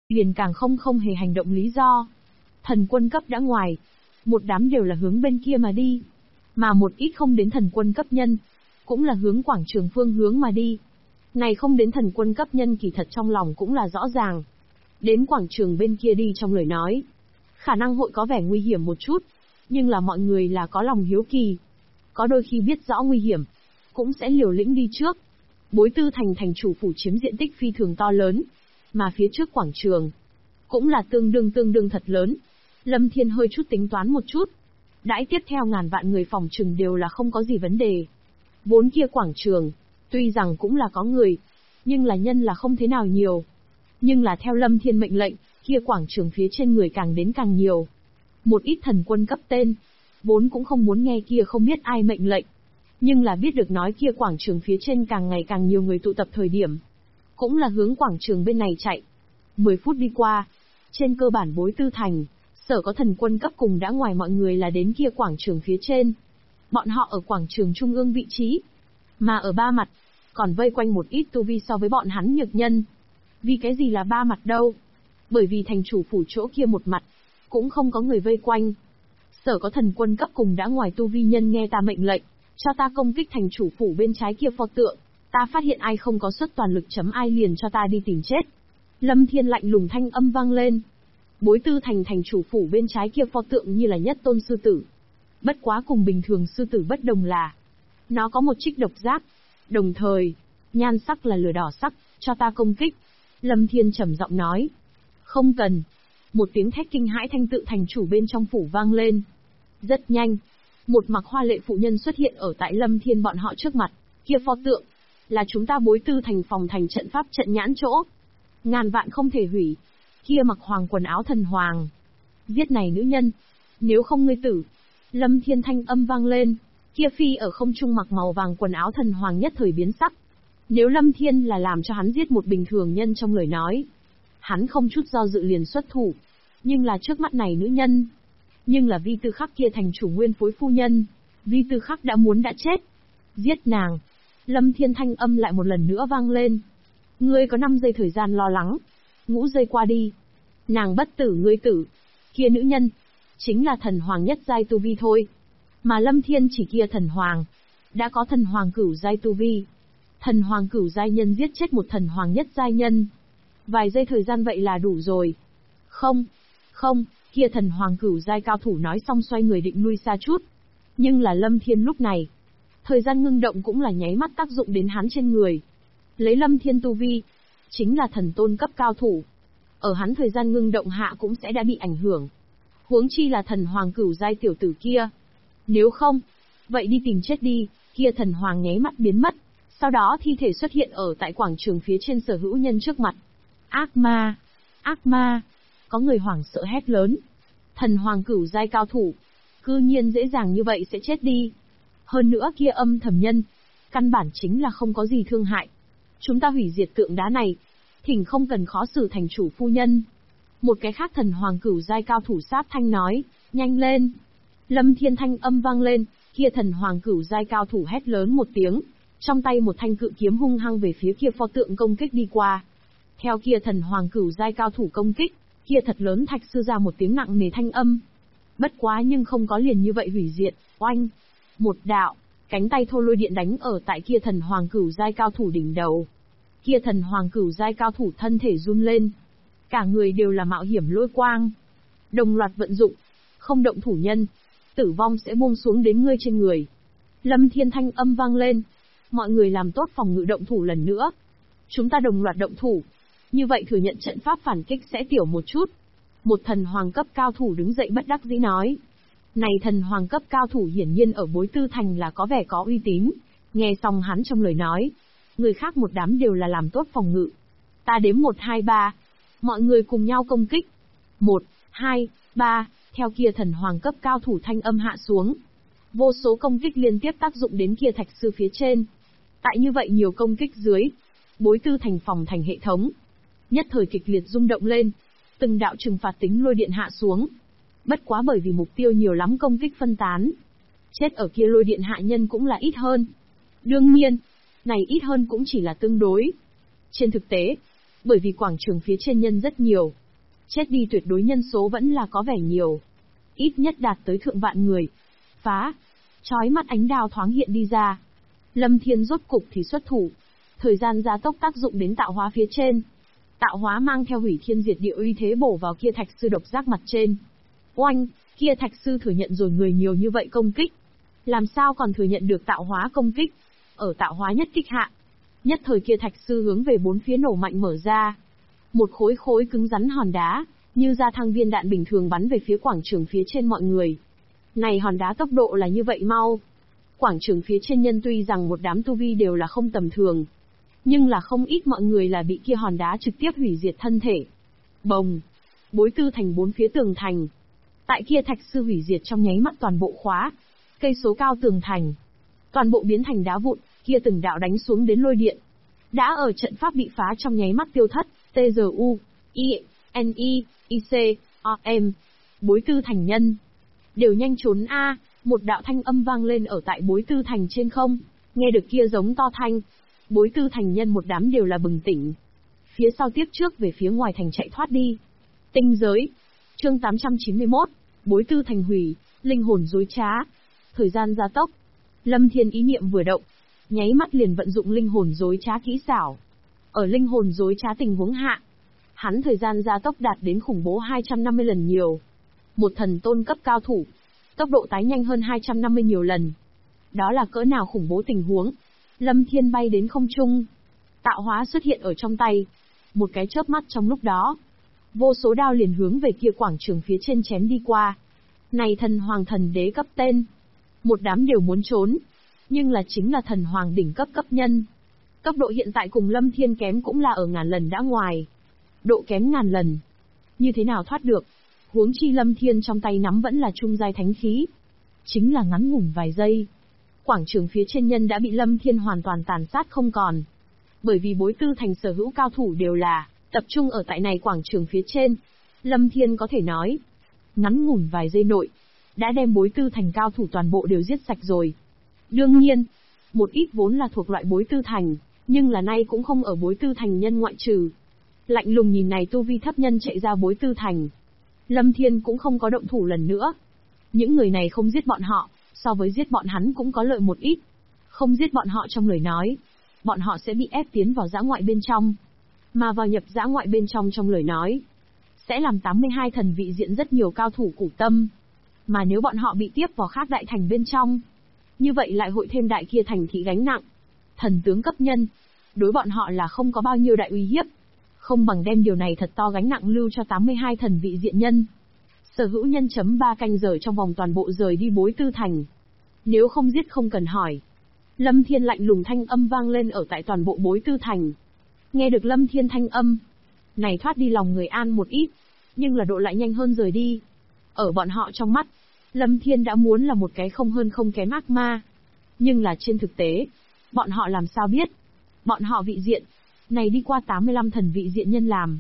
liền càng không hề hành động lý do. Thần quân cấp đã ngoài, một đám đều là hướng bên kia mà đi. Mà một ít không đến thần quân cấp nhân, cũng là hướng quảng trường phương hướng mà đi. Này không đến thần quân cấp nhân kỳ thật trong lòng cũng là rõ ràng. Đến quảng trường bên kia đi trong lời nói. Khả năng hội có vẻ nguy hiểm một chút, nhưng là mọi người là có lòng hiếu kỳ. Có đôi khi biết rõ nguy hiểm, cũng sẽ liều lĩnh đi trước. Bối Tư Thành thành chủ phủ chiếm diện tích phi thường to lớn, mà phía trước quảng trường, cũng là tương đương thật lớn. Lâm Thiên hơi chút tính toán một chút. Đãi tiếp theo ngàn vạn người phòng trừng đều là không có gì vấn đề. Vốn kia quảng trường, tuy rằng cũng là có người, nhưng là nhân là không thế nào nhiều. Nhưng là theo Lâm Thiên mệnh lệnh, kia quảng trường phía trên người càng đến càng nhiều. Một ít thần quân cấp tên, vốn cũng không muốn nghe kia không biết ai mệnh lệnh. Nhưng là biết được nói kia quảng trường phía trên càng ngày càng nhiều người tụ tập thời điểm. Cũng là hướng quảng trường bên này chạy. 10 phút đi qua, trên cơ bản Bối Tư Thành, sở có thần quân cấp cùng đã ngoài mọi người là đến kia quảng trường phía trên. Bọn họ ở quảng trường trung ương vị trí. Mà ở ba mặt, còn vây quanh một ít tu vi so với bọn hắn nhược nhân. Vì cái gì là ba mặt đâu? Bởi vì thành chủ phủ chỗ kia một mặt, cũng không có người vây quanh. Sở có thần quân cấp cùng đã ngoài tu vi nhân nghe ta mệnh lệnh, cho ta công kích thành chủ phủ bên trái kia pho tượng. Ta phát hiện ai không có suất toàn lực chấm ai liền cho ta đi tìm chết. Lâm Thiên lạnh lùng thanh âm vang lên. Bối Tư Thành thành chủ phủ bên trái kia pho tượng như là nhất tôn sư tử. Bất quá cùng bình thường sư tử bất đồng là, nó có một trích độc giác, đồng thời, nhan sắc là lửa đỏ sắc, cho ta công kích. Lâm Thiên trầm giọng nói. Không cần. Một tiếng thét kinh hãi thanh tự thành chủ bên trong phủ vang lên. Rất nhanh, một mặc hoa lệ phụ nhân xuất hiện ở tại Lâm Thiên bọn họ trước mặt. Kia pho tượng, là chúng ta Bối Tư Thành phòng thành trận pháp trận nhãn chỗ. Ngàn vạn không thể hủy. Kia mặc hoàng quần áo thần hoàng. Giết này nữ nhân. Nếu không ngươi tử. Lâm Thiên thanh âm vang lên. Kia phi ở không trung mặc màu vàng quần áo thần hoàng nhất thời biến sắc. Nếu Lâm Thiên là làm cho hắn giết một bình thường nhân trong lời nói, hắn không chút do dự liền xuất thủ. Nhưng là trước mắt này nữ nhân. Nhưng là Vi Tư Khắc kia thành chủ nguyên phối phu nhân. Vi Tư Khắc đã muốn đã chết. Giết nàng. Lâm Thiên thanh âm lại một lần nữa vang lên. Ngươi có 5 giây thời gian lo lắng. Ngũ giây qua đi. Nàng bất tử ngươi tử. Kia nữ nhân, chính là thần hoàng nhất giai tu vi thôi. Mà Lâm Thiên chỉ kia thần hoàng, đã có thần hoàng cửu giai tu vi. Thần hoàng cửu giai nhân giết chết một thần hoàng nhất giai nhân. Vài giây thời gian vậy là đủ rồi. Không, kia thần hoàng cửu giai cao thủ nói xong xoay người định lui xa chút. Nhưng là Lâm Thiên lúc này, thời gian ngưng động cũng là nháy mắt tác dụng đến hắn trên người. Lấy Lâm Thiên tu vi, chính là thần tôn cấp cao thủ. Ở hắn thời gian ngưng động hạ cũng sẽ đã bị ảnh hưởng. Huống chi là thần hoàng cửu giai tiểu tử kia. Nếu không, vậy đi tìm chết đi, kia thần hoàng nháy mắt biến mất. Sau đó thi thể xuất hiện ở tại quảng trường phía trên sở hữu nhân trước mặt. Ác ma, có người hoảng sợ hét lớn. Thần hoàng cửu giai cao thủ, cư nhiên dễ dàng như vậy sẽ chết đi. Hơn nữa kia âm thầm nhân, căn bản chính là không có gì thương hại. Chúng ta hủy diệt tượng đá này, thỉnh không cần khó xử thành chủ phu nhân. Một cái khác thần hoàng cửu giai cao thủ sát thanh nói, nhanh lên. Lâm Thiên thanh âm vang lên, kia thần hoàng cửu giai cao thủ hét lớn một tiếng, trong tay một thanh cự kiếm hung hăng về phía kia pho tượng công kích đi qua. Theo kia thần hoàng cửu giai cao thủ công kích, kia thật lớn thạch sư ra một tiếng nặng nề thanh âm. Bất quá nhưng không có liền như vậy hủy diệt, oanh. Một đạo, cánh tay thô lôi điện đánh ở tại kia thần hoàng cửu giai cao thủ đỉnh đầu. Kia thần hoàng cửu giai cao thủ thân thể run lên. Cả người đều là mạo hiểm lôi quang. Đồng loạt vận dụng, không động thủ nhân, tử vong sẽ buông xuống đến ngươi trên người. Lâm Thiên thanh âm vang lên. Mọi người làm tốt phòng ngự động thủ lần nữa. Chúng ta đồng loạt động thủ. Như vậy thừa nhận trận pháp phản kích sẽ tiểu một chút. Một thần hoàng cấp cao thủ đứng dậy bất đắc dĩ nói. Này thần hoàng cấp cao thủ hiển nhiên ở Bối Tư Thành là có vẻ có uy tín. Nghe xong hắn trong lời nói, người khác một đám đều là làm tốt phòng ngự. Ta đếm 1, 2, 3. Mọi người cùng nhau công kích. 1, 2, 3, theo kia thần hoàng cấp cao thủ thanh âm hạ xuống. Vô số công kích liên tiếp tác dụng đến kia thạch sư phía trên. Tại như vậy nhiều công kích dưới, Bối Tư Thành phòng thành hệ thống nhất thời kịch liệt rung động lên, từng đạo trừng phạt tính lôi điện hạ xuống. Bất quá bởi vì mục tiêu nhiều lắm công kích phân tán, chết ở kia lôi điện hạ nhân cũng là ít hơn. Đương nhiên, này ít hơn cũng chỉ là tương đối. Trên thực tế, Bởi vì quảng trường phía trên nhân rất nhiều. Chết đi tuyệt đối nhân số vẫn là có vẻ nhiều. Ít nhất đạt tới thượng vạn người. Phá. Chói mắt ánh đao thoáng hiện đi ra. Lâm Thiên rốt cục thì xuất thủ. Thời gian gia tốc tác dụng đến tạo hóa phía trên. Tạo hóa mang theo hủy thiên diệt địa uy thế bổ vào kia thạch sư độc giác mặt trên. Oanh, kia thạch sư thừa nhận rồi người nhiều như vậy công kích. Làm sao còn thừa nhận được tạo hóa công kích? Ở tạo hóa nhất kích hạ. Nhất thời kia thạch sư hướng về bốn phía nổ mạnh mở ra. Một khối khối cứng rắn hòn đá, như ra thăng viên đạn bình thường bắn về phía quảng trường phía trên mọi người. Này hòn đá tốc độ là như vậy mau. Quảng trường phía trên nhân tuy rằng một đám tu vi đều là không tầm thường. Nhưng là không ít mọi người là bị kia hòn đá trực tiếp hủy diệt thân thể. Bồng. Bối tư thành bốn phía tường thành. Tại kia thạch sư hủy diệt trong nháy mắt toàn bộ khóa. Cây số cao tường thành. Toàn bộ biến thành đá vụn, kia từng đạo đánh xuống đến lôi điện. Đã ở trận pháp bị phá trong nháy mắt tiêu thất, TGU, I, N, I, IC, O, M. Bối tư thành nhân. Đều nhanh trốn A, một đạo thanh âm vang lên ở tại bối tư thành trên không. Nghe được kia giống to thanh. Bối tư thành nhân một đám đều là bừng tỉnh. Phía sau tiếp trước về phía ngoài thành chạy thoát đi. Tinh giới. Chương 891. Bối tư thành hủy, linh hồn dối trá. Thời gian gia tốc. Lâm Thiên ý niệm vừa động. Nháy mắt liền vận dụng linh hồn dối trá kỹ xảo. Ở linh hồn dối trá tình huống hạ. Hắn thời gian gia tốc đạt đến khủng bố 250 lần nhiều. Một thần tôn cấp cao thủ. Tốc độ tái nhanh hơn 250 nhiều lần. Đó là cỡ nào khủng bố tình huống. Lâm Thiên bay đến không trung. Tạo hóa xuất hiện ở trong tay. Một cái chớp mắt trong lúc đó. Vô số đao liền hướng về kia quảng trường phía trên chém đi qua. Này thần hoàng thần đế cấp tên. Một đám đều muốn trốn. Nhưng là chính là thần hoàng đỉnh cấp cấp nhân. Tốc độ hiện tại cùng Lâm Thiên kém cũng là ở ngàn lần đã ngoài. Độ kém ngàn lần. Như thế nào thoát được? Huống chi Lâm Thiên trong tay nắm vẫn là trung giai thánh khí. Chính là ngắn ngủn vài giây. Quảng trường phía trên nhân đã bị Lâm Thiên hoàn toàn tàn sát không còn. Bởi vì bối tư thành sở hữu cao thủ đều là tập trung ở tại này quảng trường phía trên. Lâm Thiên có thể nói, ngắn ngủn vài giây nội, đã đem bối tư thành cao thủ toàn bộ đều giết sạch rồi. Đương nhiên, một ít vốn là thuộc loại bối tư thành, nhưng là nay cũng không ở bối tư thành nhân ngoại trừ. Lạnh lùng nhìn này tu vi thấp nhân chạy ra bối tư thành. Lâm Thiên cũng không có động thủ lần nữa. Những người này không giết bọn họ, so với giết bọn hắn cũng có lợi một ít. Không giết bọn họ trong lời nói, bọn họ sẽ bị ép tiến vào dã ngoại bên trong. Mà vào nhập dã ngoại bên trong lời nói, sẽ làm 82 thần vị diện rất nhiều cao thủ củ tâm. Mà nếu bọn họ bị tiếp vào khác đại thành bên trong, như vậy lại hội thêm đại kia thành thị gánh nặng. Thần tướng cấp nhân, đối bọn họ là không có bao nhiêu đại uy hiếp. Không bằng đem điều này thật to gánh nặng lưu cho 82 thần vị diện nhân. Sở hữu nhân chấm 3 canh giờ trong vòng toàn bộ rời đi bối tư thành. Nếu không giết không cần hỏi. Lâm Thiên lạnh lùng thanh âm vang lên ở tại toàn bộ bối tư thành. Nghe được Lâm Thiên thanh âm, này thoát đi lòng người an một ít, nhưng là độ lại nhanh hơn rời đi. Ở bọn họ trong mắt, Lâm Thiên đã muốn là một cái không hơn không kém ác ma. Nhưng là trên thực tế, bọn họ làm sao biết? Bọn họ vị diện, này đi qua 85 thần vị diện nhân làm.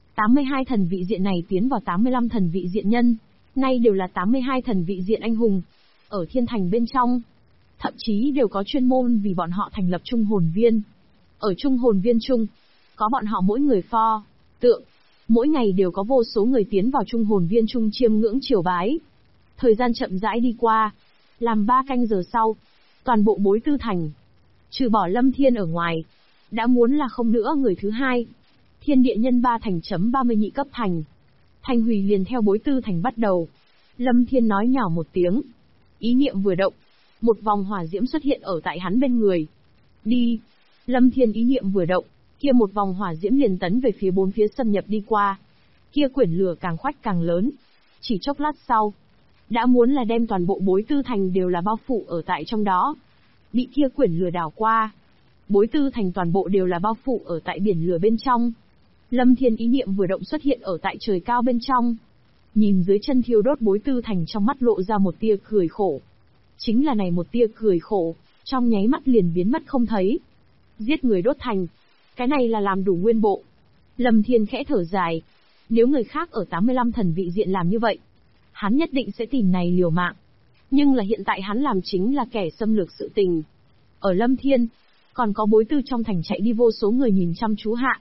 82 thần vị diện này tiến vào 85 thần vị diện nhân, nay đều là 82 thần vị diện anh hùng. Ở thiên thành bên trong, thậm chí đều có chuyên môn vì bọn họ thành lập trung hồn viên. Ở trung hồn viên chung, có bọn họ mỗi người pho, tượng, mỗi ngày đều có vô số người tiến vào trung hồn viên chung chiêm ngưỡng triều bái. Thời gian chậm rãi đi qua, làm 3 canh giờ sau, toàn bộ bối tư thành, trừ bỏ Lâm Thiên ở ngoài, đã muốn là không nữa người thứ hai. Thiên địa nhân 3 thành chấm 30 nhị cấp thành. Thành hủy liền theo bối tư thành bắt đầu. Lâm Thiên nói nhỏ một tiếng. Ý niệm vừa động, một vòng hỏa diễm xuất hiện ở tại hắn bên người. Đi. Lâm Thiên ý niệm vừa động, kia một vòng hỏa diễm liền tấn về phía bốn phía xâm nhập đi qua. Kia quyển lửa càng khoách càng lớn. Chỉ chốc lát sau, đã muốn là đem toàn bộ bối tư thành đều là bao phủ ở tại trong đó. Bị kia quyển lửa đảo qua. Bối tư thành toàn bộ đều là bao phủ ở tại biển lửa bên trong. Lâm Thiên ý niệm vừa động xuất hiện ở tại trời cao bên trong. Nhìn dưới chân thiêu đốt bối tư thành trong mắt lộ ra một tia cười khổ. Chính là này một tia cười khổ, trong nháy mắt liền biến mất không thấy. Giết người đốt thành. Cái này là làm đủ nguyên bộ. Lâm Thiên khẽ thở dài. Nếu người khác ở 85 thần vị diện làm như vậy, hắn nhất định sẽ tìm này liều mạng. Nhưng là hiện tại hắn làm chính là kẻ xâm lược sự tình. Ở Lâm Thiên, còn có bối tư trong thành chạy đi vô số người nhìn chăm chú hạ.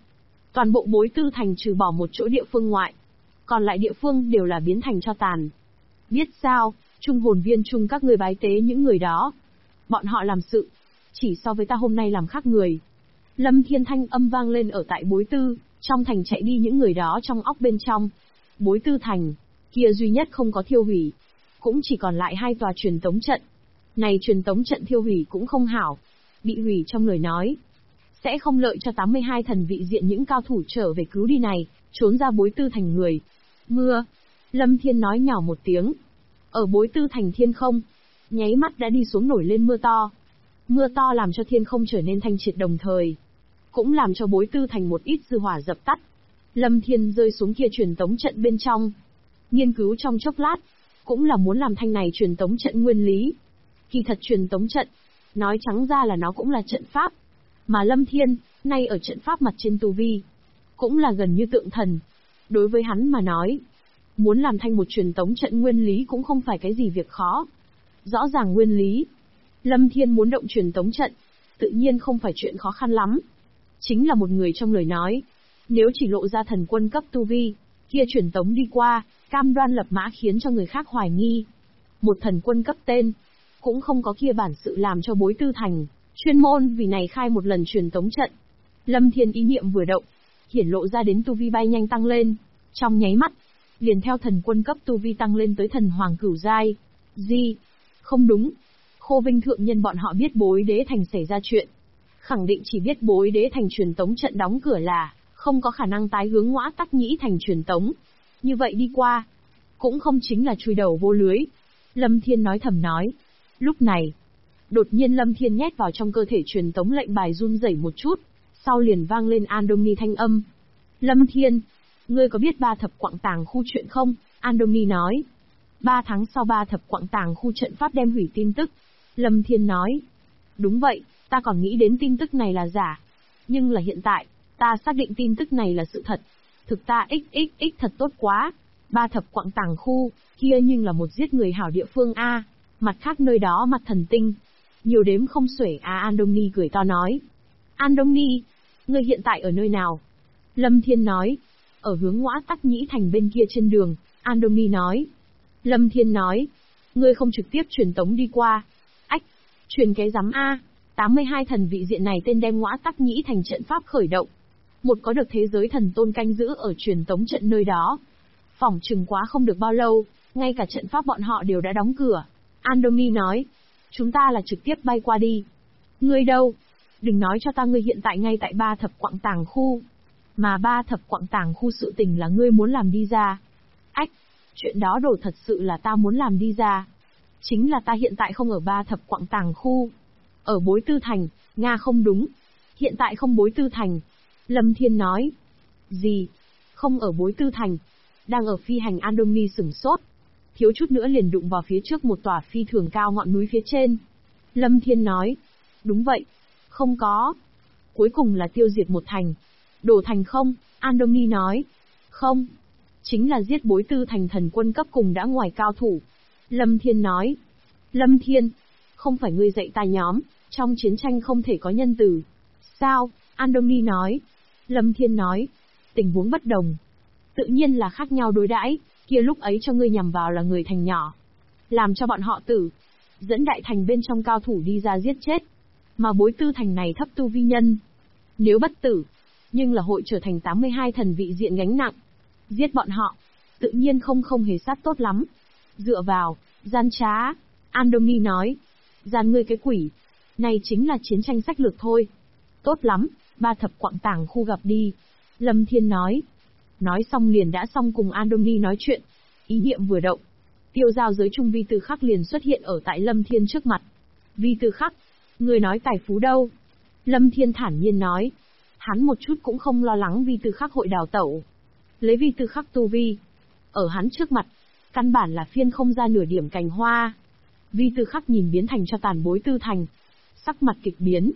Toàn bộ Bối Tư Thành trừ bỏ một chỗ địa phương ngoại, còn lại địa phương đều là biến thành tro tàn. Biết sao, Trung hồn viên Trung các ngươi bái tế những người đó. Bọn họ làm sự, chỉ so với ta hôm nay làm khác người. Lâm Thiên thanh âm vang lên ở tại Bối Tư, trong thành chạy đi những người đó trong óc bên trong. Bối Tư Thành, kia duy nhất không có thiêu hủy. Cũng chỉ còn lại 2 tòa truyền tống trận. Này truyền tống trận thiêu hủy cũng không hảo. Bị hủy trong lời nói. Sẽ không lợi cho 82 thần vị diện những cao thủ trở về cứu đi này, trốn ra Bối Tư Thành người. Mưa. Lâm Thiên nói nhỏ một tiếng. Ở Bối Tư Thành thiên không, nháy mắt đã đi xuống nổi lên mưa to. Mưa to làm cho thiên không trở nên thanh triệt đồng thời. Cũng làm cho Bối Tư Thành một ít dư hỏa dập tắt. Lâm Thiên rơi xuống kia truyền tống trận bên trong. Nghiên cứu trong chốc lát, cũng là muốn làm thanh này truyền tống trận nguyên lý. Kỳ thật truyền tống trận, nói trắng ra là nó cũng là trận pháp. Mà Lâm Thiên, nay ở trận pháp mặt trên tu vi, cũng là gần như tượng thần. Đối với hắn mà nói, muốn làm thanh một truyền tống trận nguyên lý cũng không phải cái gì việc khó. Rõ ràng nguyên lý, Lâm Thiên muốn động truyền tống trận, tự nhiên không phải chuyện khó khăn lắm. Chính là một người trong lời nói, nếu chỉ lộ ra thần quân cấp tu vi, kia truyền tống đi qua, cam đoan lập mã khiến cho người khác hoài nghi. Một thần quân cấp tên, cũng không có kia bản sự làm cho Bối Tư Thành, chuyên môn vì này khai một lần truyền tống trận. Lâm Thiên ý niệm vừa động, hiển lộ ra đến tu vi bay nhanh tăng lên, trong nháy mắt, liền theo thần quân cấp tu vi tăng lên tới thần hoàng cửu giai. Gì? Không đúng. Khô Vinh thượng nhân bọn họ biết Bối Đế Thành xảy ra chuyện, khẳng định chỉ biết Bối Đế Thành truyền tống trận đóng cửa là không có khả năng tái hướng Ngõa Tắc Nhĩ Thành truyền tống. Như vậy đi qua, cũng không chính là chui đầu vô lưới. Lâm Thiên nói thầm nói. Lúc này, đột nhiên Lâm Thiên nhét vào trong cơ thể truyền tống lệnh bài run rẩy một chút, sau liền vang lên An-đông-ni thanh âm. Lâm Thiên, ngươi có biết 3 thập quặng tàng khu chuyện không? An-đông-ni nói. 3 tháng sau 3 thập quặng tàng khu trận pháp đem hủy tin tức. Lâm Thiên nói. Đúng vậy, ta còn nghĩ đến tin tức này là giả. Nhưng là hiện tại, ta xác định tin tức này là sự thật. Thực ta xxx thật tốt quá. 3 thập quặng tàng khu, kia nhưng là một giết người hảo địa phương a. Mặt khác nơi đó mặt thần tinh. Nhiều đếm không xuể An-đông-ni cười to nói. An-đông-ni, ngươi hiện tại ở nơi nào? Lâm Thiên nói. Ở hướng Ngõa Tắc Nhĩ Thành bên kia trên đường, An-đông-ni nói. Lâm Thiên nói. Ngươi không trực tiếp truyền tống đi qua. Ách, truyền cái rắm a. 82 thần vị diện này tên đem Ngõa Tắc Nhĩ Thành trận pháp khởi động. Một có được thế giới thần tôn canh giữ ở truyền tống trận nơi đó. Phỏng chừng quá không được bao lâu, ngay cả trận pháp bọn họ đều đã đóng cửa. An-đông-ni nói. Chúng ta là trực tiếp bay qua đi. Ngươi đâu? Đừng nói cho ta ngươi hiện tại ngay tại 3 thập quặng tàng khu. Mà 3 thập quặng tàng khu sự tình là ngươi muốn làm đi ra. Ách, chuyện đó đổ thật sự là ta muốn làm đi ra. Chính là ta hiện tại không ở 3 thập quặng tàng khu. Ở Bối Tư Thành, Nga không đúng. Hiện tại không Bối Tư Thành. Lâm Thiên nói. Gì? Không ở Bối Tư Thành. Đang ở phi hành An-đông-ni sửng sốt. Thiếu chút nữa liền đụng vào phía trước một tòa phi thường cao ngọn núi phía trên. Lâm Thiên nói. Đúng vậy. Không có. Cuối cùng là tiêu diệt một thành. Đổ thành không? An-đông-ni nói. Không. Chính là giết Bối Tư Thành thần quân cấp cùng đã ngoài cao thủ. Lâm Thiên nói. Lâm Thiên, không phải ngươi dạy ta nhóm, trong chiến tranh không thể có nhân từ. Sao? An-đông-ni nói. Lâm Thiên nói. Tình huống bất đồng. Tự nhiên là khác nhau đối đãi, kia lúc ấy cho ngươi nhằm vào là người thành nhỏ. Làm cho bọn họ tử. Dẫn đại thành bên trong cao thủ đi ra giết chết. Mà Bối Tư Thành này thấp tu vi nhân. Nếu bất tử, nhưng là hội trở thành 82 thần vị diện gánh nặng. Giết bọn họ, tự nhiên không hề sát tốt lắm. Dựa vào, gian trá. An-đông-ni nói. Gian ngươi cái quỷ. Này chính là chiến tranh sách lược thôi. Tốt lắm, 3 thập quặng tàng khu gặp đi. Lâm Thiên nói. Nói xong liền đã xong cùng An-đông-ni nói chuyện. Ý niệm vừa động. Tiêu giao giới trung Vi Tư Khắc liền xuất hiện ở tại Lâm Thiên trước mặt. Vi Tư Khắc, người nói tài phú đâu? Lâm Thiên thản nhiên nói. Hắn một chút cũng không lo lắng Vi Tư Khắc hội đào tẩu. Lấy Vi Tư Khắc tu vi. Ở hắn trước mặt, căn bản là phiên không ra nửa điểm cành hoa. Vi Tư Khắc nhìn biến thành cho tàn Bối Tư Thành. Sắc mặt kịch biến.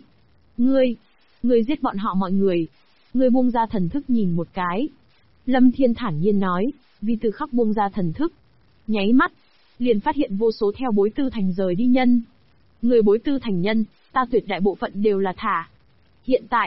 Ngươi giết bọn họ mọi người. Ngươi buông ra thần thức nhìn một cái. Lâm Thiên thản nhiên nói. Vi Tư Khắc buông ra thần thức. Nháy mắt, liền phát hiện vô số theo Bối Tư Thành rời đi nhân. Người Bối Tư Thành nhân, ta tuyệt đại bộ phận đều là thả. Hiện tại,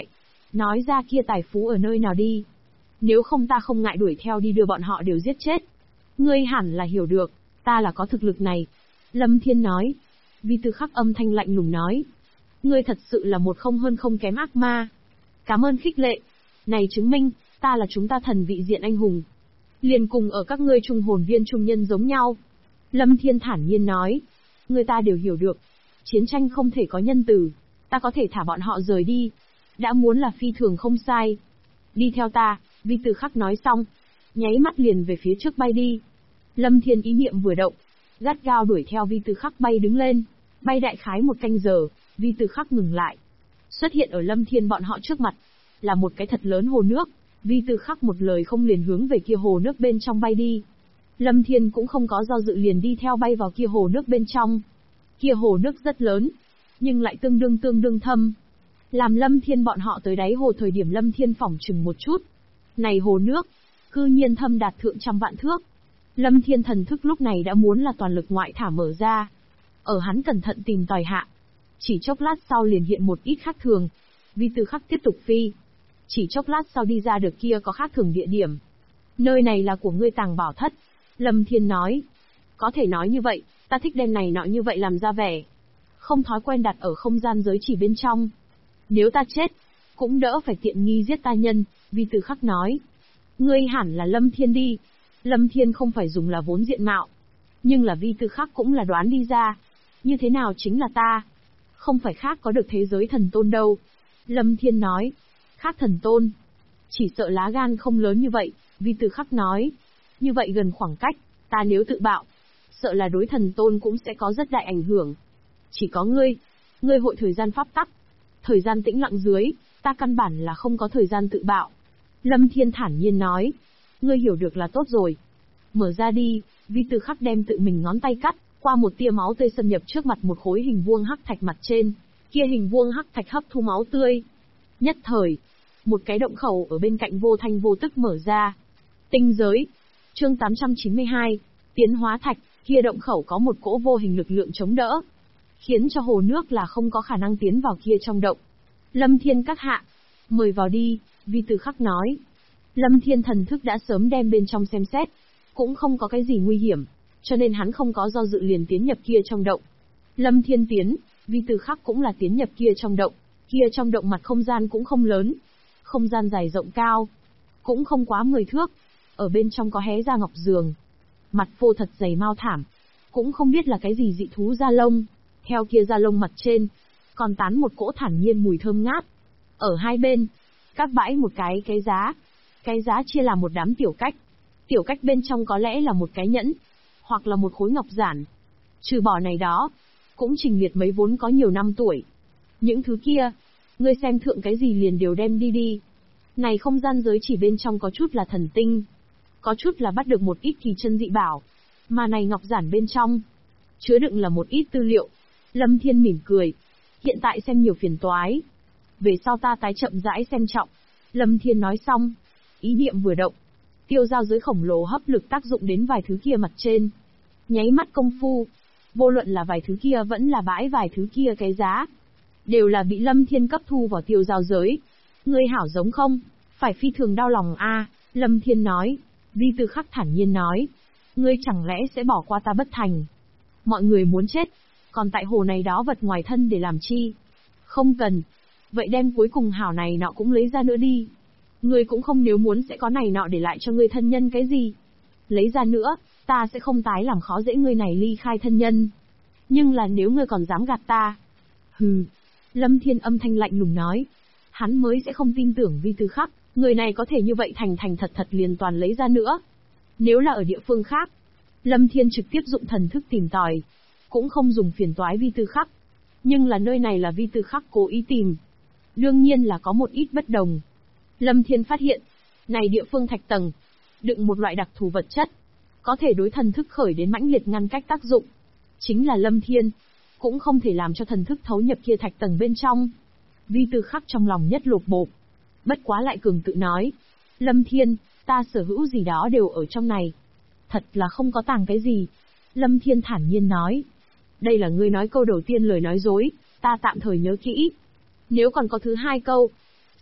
Nói ra kia tài phú ở nơi nào đi. Nếu không ta không ngại đuổi theo đi đưa bọn họ đều giết chết. Ngươi hẳn là hiểu được, ta là có thực lực này. Lâm Thiên nói. Vi Tư Khắc âm thanh lạnh lùng nói. Ngươi thật sự là một không hơn không kém ác ma. Cảm ơn khích lệ. Này chứng minh, ta là chúng ta thần vị diện anh hùng. Liền cùng ở các ngươi trung hồn viên trung nhân giống nhau. Lâm Thiên thản nhiên nói. Người ta đều hiểu được. Chiến tranh không thể có nhân từ. Ta có thể thả bọn họ rời đi. Đã muốn là phi thường không sai. Đi theo ta, Vi Tư Khắc nói xong. Nháy mắt liền về phía trước bay đi. Lâm Thiên ý niệm vừa động. Gắt gao đuổi theo Vi Tư Khắc bay đứng lên. Bay đại khái một canh giờ, Vi Tư Khắc ngừng lại. Xuất hiện ở Lâm Thiên bọn họ trước mặt. Là một cái thật lớn hồ nước. Vi Tư Khắc một lời không liền hướng về kia hồ nước bên trong bay đi. Lâm Thiên cũng không có do dự liền đi theo bay vào kia hồ nước bên trong. Kia hồ nước rất lớn, nhưng lại tương đương thâm. Làm Lâm Thiên bọn họ tới đáy hồ thời điểm Lâm Thiên phỏng chừng một chút. Này hồ nước, cư nhiên thâm đạt thượng trăm vạn thước. Lâm Thiên thần thức lúc này đã muốn là toàn lực ngoại thả mở ra. Ở hắn cẩn thận tìm tòi hạ. Chỉ chốc lát sau liền hiện một ít khác thường. Vi Tư Khắc tiếp tục phi. Chỉ chốc lát sau đi ra được kia có khác thường địa điểm. Nơi này là của ngươi tàng bảo thất. Lâm Thiên nói. Có thể nói như vậy, ta thích đem này nọ như vậy làm ra vẻ. Không thói quen đặt ở không gian giới chỉ bên trong. Nếu ta chết, cũng đỡ phải tiện nghi giết ta nhân, Vi Tư Khắc nói. Ngươi hẳn là Lâm Thiên đi. Lâm Thiên không phải dùng là vốn diện mạo. Nhưng là Vi Tư Khắc cũng là đoán đi ra. Như thế nào chính là ta. Không phải khác có được thế giới thần tôn đâu. Lâm Thiên nói. Khác thần tôn. Chỉ sợ lá gan không lớn như vậy, Vi Tư Khắc nói. Như vậy gần khoảng cách, ta nếu tự bạo, sợ là đối thần tôn cũng sẽ có rất đại ảnh hưởng. Chỉ có ngươi hội thời gian pháp tắc. Thời gian tĩnh lặng dưới, ta căn bản là không có thời gian tự bạo. Lâm Thiên thản nhiên nói. Ngươi hiểu được là tốt rồi. Mở ra đi, Vi Tư Khắc đem tự mình ngón tay cắt, qua một tia máu tươi xâm nhập trước mặt một khối hình vuông hắc thạch mặt trên. Kia hình vuông hắc thạch hấp thu máu tươi. Nhất thời, một cái động khẩu ở bên cạnh vô thanh vô tức mở ra. Tinh giới. Chương 892. Tiến hóa thạch, kia động khẩu có một cỗ vô hình lực lượng chống đỡ. Khiến cho hồ nước là không có khả năng tiến vào kia trong động. Lâm Thiên các hạ. Mời vào đi, Vi Tư Khắc nói. Lâm Thiên thần thức đã sớm đem bên trong xem xét. Cũng không có cái gì nguy hiểm. Cho nên hắn không có do dự liền tiến nhập kia trong động. Lâm Thiên tiến, Vi Tư Khắc cũng là tiến nhập kia trong động. Kia trong động mặt không gian cũng không lớn. Không gian dài rộng cao. Cũng không quá 10 thước. Ở bên trong có hé ra ngọc giường. Mặt phô thật dày mao thảm. Cũng không biết là cái gì dị thú da lông. Theo kia da lông mặt trên. Còn tán một cỗ thản nhiên mùi thơm ngát. Ở hai bên. Các bãi một cái giá. Cái giá chia làm một đám tiểu cách. Tiểu cách bên trong có lẽ là một cái nhẫn. Hoặc là một khối ngọc giản. Trừ bỏ này đó. Cũng trình liệt mấy vốn có nhiều năm tuổi. Những thứ kia. Ngươi xem thượng cái gì liền đều đem đi. Này không gian giới chỉ bên trong có chút là thần tinh. Có chút là bắt được một ít kỳ chân dị bảo. Mà này ngọc giản bên trong. Chứa đựng là một ít tư liệu. Lâm Thiên mỉm cười. Hiện tại xem nhiều phiền toái. Về sau ta tái chậm rãi xem trọng. Lâm Thiên nói xong. Ý niệm vừa động. Tiêu giao giới khổng lồ hấp lực tác dụng đến vài thứ kia mặt trên. Nháy mắt công phu. Vô luận là vài thứ kia vẫn là bãi vài thứ kia cái giá. Đều là bị Lâm Thiên cấp thu vào tiêu giao giới. Ngươi hảo giống không? Phải phi thường đau lòng a. Lâm Thiên nói. Vi Tư Khắc thản nhiên nói. Ngươi chẳng lẽ sẽ bỏ qua ta bất thành? Mọi người muốn chết. Còn tại hồ này đó vật ngoài thân để làm chi? Không cần. Vậy đem cuối cùng hảo này nọ cũng lấy ra nữa đi. Ngươi cũng không nếu muốn sẽ có này nọ để lại cho ngươi thân nhân cái gì. Lấy ra nữa, ta sẽ không tái làm khó dễ ngươi này ly khai thân nhân. Nhưng là nếu ngươi còn dám gạt ta. Hừ. Lâm Thiên âm thanh lạnh lùng nói. Hắn mới sẽ không tin tưởng Vi Tư Khắc, người này có thể như vậy thành thật liền toàn lấy ra nữa. Nếu là ở địa phương khác, Lâm Thiên trực tiếp dụng thần thức tìm tòi, cũng không dùng phiền toái Vi Tư Khắc. Nhưng là nơi này là Vi Tư Khắc cố ý tìm. Đương nhiên là có một ít bất đồng. Lâm Thiên phát hiện, này địa phương thạch tầng, đựng một loại đặc thù vật chất, có thể đối thần thức khởi đến mãnh liệt ngăn cách tác dụng. Chính là Lâm Thiên, cũng không thể làm cho thần thức thấu nhập kia thạch tầng bên trong. Vi Tư Khắc trong lòng nhất lột bột. Bất quá lại cường tự nói. Lâm Thiên, ta sở hữu gì đó đều ở trong này. Thật là không có tàng cái gì. Lâm Thiên thản nhiên nói. Đây là ngươi nói câu đầu tiên lời nói dối, ta tạm thời nhớ kỹ. Nếu còn có thứ hai câu,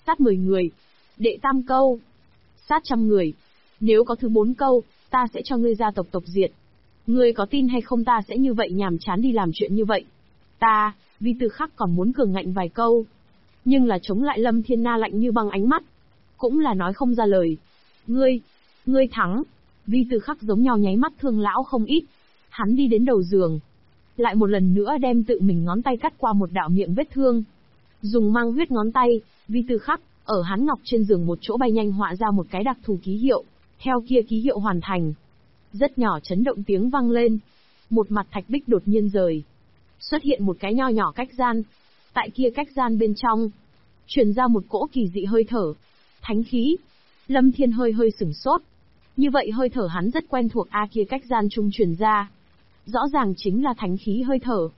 sát 10 người. Đệ tam câu, sát 100 người. Nếu có thứ 4 câu, ta sẽ cho ngươi gia tộc tộc diệt. Ngươi có tin hay không ta sẽ như vậy nhàm chán đi làm chuyện như vậy. Ta, Vi Tư Khắc còn muốn cường ngạnh vài câu. Nhưng là chống lại Lâm Thiên Na lạnh như băng ánh mắt. Cũng là nói không ra lời. Ngươi thắng. Vi Tư Khắc giống nhau nháy mắt thương lão không ít. Hắn đi đến đầu giường. Lại một lần nữa đem tự mình ngón tay cắt qua một đạo miệng vết thương. Dùng mang huyết ngón tay, Vi Tư Khắc, ở hắn ngọc trên giường một chỗ bay nhanh họa ra một cái đặc thù ký hiệu. Theo kia ký hiệu hoàn thành. Rất nhỏ chấn động tiếng vang lên. Một mặt thạch bích đột nhiên rời. Xuất hiện một cái nho nhỏ cách gian. Tại kia cách gian bên trong, truyền ra một cỗ kỳ dị hơi thở. Thánh khí. Lâm Thiên hơi sửng sốt. Như vậy hơi thở hắn rất quen thuộc kia cách gian trung truyền ra. Rõ ràng chính là thánh khí hơi thở.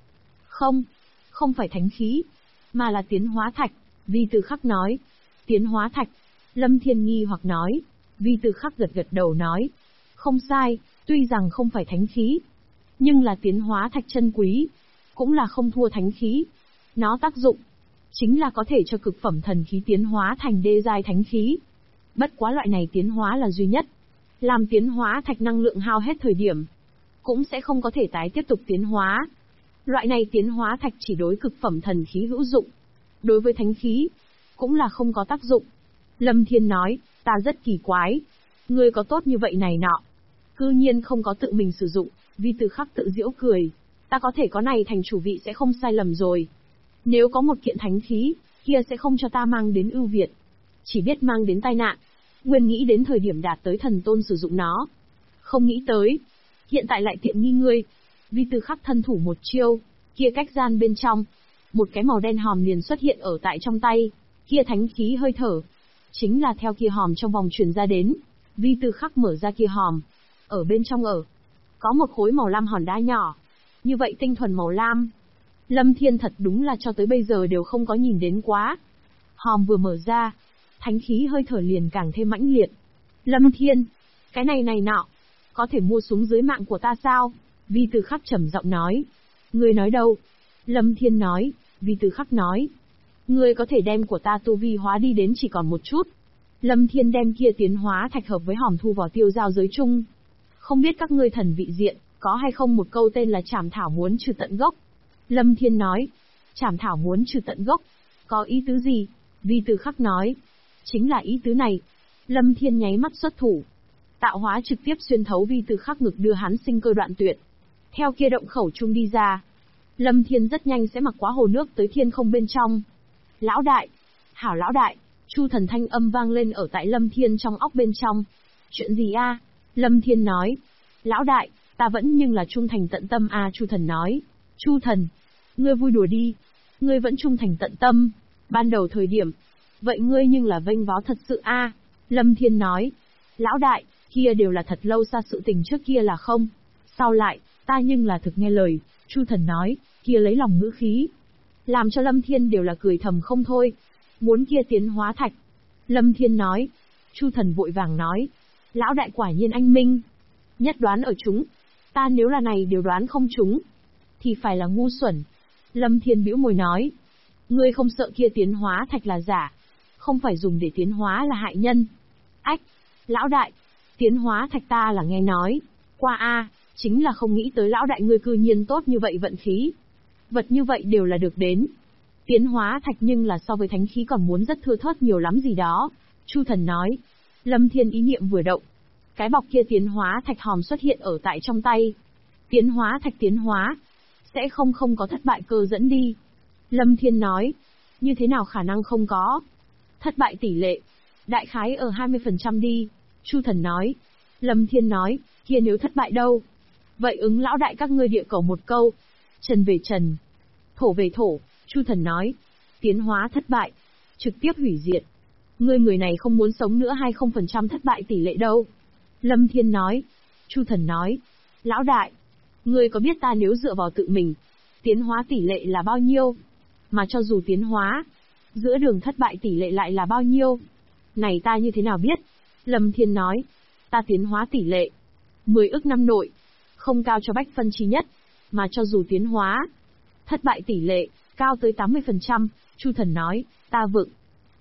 Không phải thánh khí, mà là tiến hóa thạch. Vi Tư Khắc nói. Tiến hóa thạch. Lâm Thiên nghi hoặc nói. Vi Tư Khắc gật đầu nói. Không sai, tuy rằng không phải thánh khí, nhưng là tiến hóa thạch chân quý, cũng là không thua thánh khí. Nó tác dụng chính là có thể cho cực phẩm thần khí tiến hóa thành đê giai thánh khí. Bất quá loại này tiến hóa là duy nhất. Làm tiến hóa thạch năng lượng hao hết thời điểm, cũng sẽ không có thể tái tiếp tục tiến hóa. Loại này tiến hóa thạch chỉ đối cực phẩm thần khí hữu dụng. Đối với thánh khí, cũng là không có tác dụng. Lâm Thiên nói, ta rất kỳ quái. Ngươi có tốt như vậy này nọ, cư nhiên không có tự mình sử dụng. Vi Tư Khắc tự giễu cười. Ta có thể có này thành chủ vị sẽ không sai lầm rồi. Nếu có một kiện thánh khí, kia sẽ không cho ta mang đến ưu việt. Chỉ biết mang đến tai nạn. Nguyên nghĩ đến thời điểm đạt tới thần tôn sử dụng nó. Không nghĩ tới. Hiện tại lại tiện nghi ngươi. Vi Tư Khắc thân thủ một chiêu. Kia cách gian bên trong. Một cái màu đen hòm liền xuất hiện ở tại trong tay. Kia thánh khí hơi thở. Chính là theo kia hòm trong vòng truyền ra đến. Vi Tư Khắc mở ra kia hòm. Ở bên trong có một khối màu lam hòn đá nhỏ. Như vậy tinh thuần màu lam. Lâm Thiên thật đúng là cho tới bây giờ đều không có nhìn đến quá. Hòm vừa mở ra, thánh khí hơi thở liền càng thêm mãnh liệt. Lâm Thiên, cái này nọ, có thể mua xuống dưới mạng của ta sao? Vi Tư Khắc trầm giọng nói. Ngươi nói đâu? Lâm Thiên nói. Vi Tư Khắc nói. Ngươi có thể đem của ta tu vi hóa đi đến chỉ còn một chút. Lâm Thiên đem kia tiến hóa thạch hợp với hòm thu vào tiêu giao giới chung. Không biết các ngươi thần vị diện, có hay không một câu tên là trảm thảo muốn trừ tận gốc? Lâm Thiên nói. Trảm thảo muốn trừ tận gốc, có ý tứ gì? Vi Tư Khắc nói. Chính là ý tứ này. Lâm Thiên nháy mắt xuất thủ. Tạo hóa trực tiếp xuyên thấu Vi Tư Khắc ngực đưa hắn sinh cơ đoạn tuyệt. Theo kia động khẩu chung đi ra. Lâm Thiên rất nhanh sẽ mặc quá hồ nước tới thiên không bên trong. Lão đại! Hảo lão đại! Chu Thần thanh âm vang lên ở tại Lâm Thiên trong óc bên trong. Chuyện gì a? Lâm Thiên nói. Lão đại, ta vẫn nhưng là trung thành tận tâm a. Chu Thần nói. Chu Thần, ngươi vui đùa đi. Ngươi vẫn trung thành tận tâm. Ban đầu thời điểm. Vậy ngươi nhưng là vênh váo thật sự a. Lâm Thiên nói. Lão đại, kia đều là thật lâu xa sự tình trước kia là không. Sau lại, ta nhưng là thực nghe lời. Chu Thần nói, kia lấy lòng ngữ khí. Làm cho Lâm Thiên đều là cười thầm không thôi. Muốn kia tiến hóa thạch. Lâm Thiên nói. Chu Thần vội vàng nói. Lão đại quả nhiên anh minh. Nhất đoán ở chúng. Ta nếu là này đều đoán không chúng, thì phải là ngu xuẩn. Lâm Thiên bĩu môi nói. Ngươi không sợ kia tiến hóa thạch là giả. Không phải dùng để tiến hóa là hại nhân. Ách. Lão đại. Tiến hóa thạch ta là nghe nói. Qua a, chính là không nghĩ tới lão đại ngươi cư nhiên tốt như vậy vận khí. Vật như vậy đều là được đến. Tiến hóa thạch nhưng là so với thánh khí còn muốn rất thưa thớt nhiều lắm gì đó. Chu Thần nói. Lâm Thiên ý niệm vừa động. Cái bọc kia tiến hóa thạch hòm xuất hiện ở tại trong tay. Tiến hóa thạch tiến hóa. Sẽ không có thất bại cơ dẫn đi. Lâm Thiên nói. Như thế nào khả năng không có? Thất bại tỷ lệ. Đại khái ở 20% đi. Chu Thần nói. Lâm Thiên nói. Kia nếu thất bại đâu? Vậy ứng lão đại các ngươi địa cầu một câu. Trần về trần. Thổ về thổ. Chu Thần nói. Tiến hóa thất bại. Trực tiếp hủy diệt. Ngươi người này không muốn sống nữa hay 0% thất bại tỷ lệ đâu? Lâm Thiên nói. Chu Thần nói. Lão đại. Ngươi có biết ta nếu dựa vào tự mình, tiến hóa tỷ lệ là bao nhiêu? Mà cho dù tiến hóa, giữa đường thất bại tỷ lệ lại là bao nhiêu? Này ta như thế nào biết? Lâm Thiên nói. Ta tiến hóa tỷ lệ 10 ức năm nội. Không cao cho bách phân chi nhất. Mà cho dù tiến hóa, thất bại tỷ lệ cao tới 80%. Chu Thần nói. Ta vựng.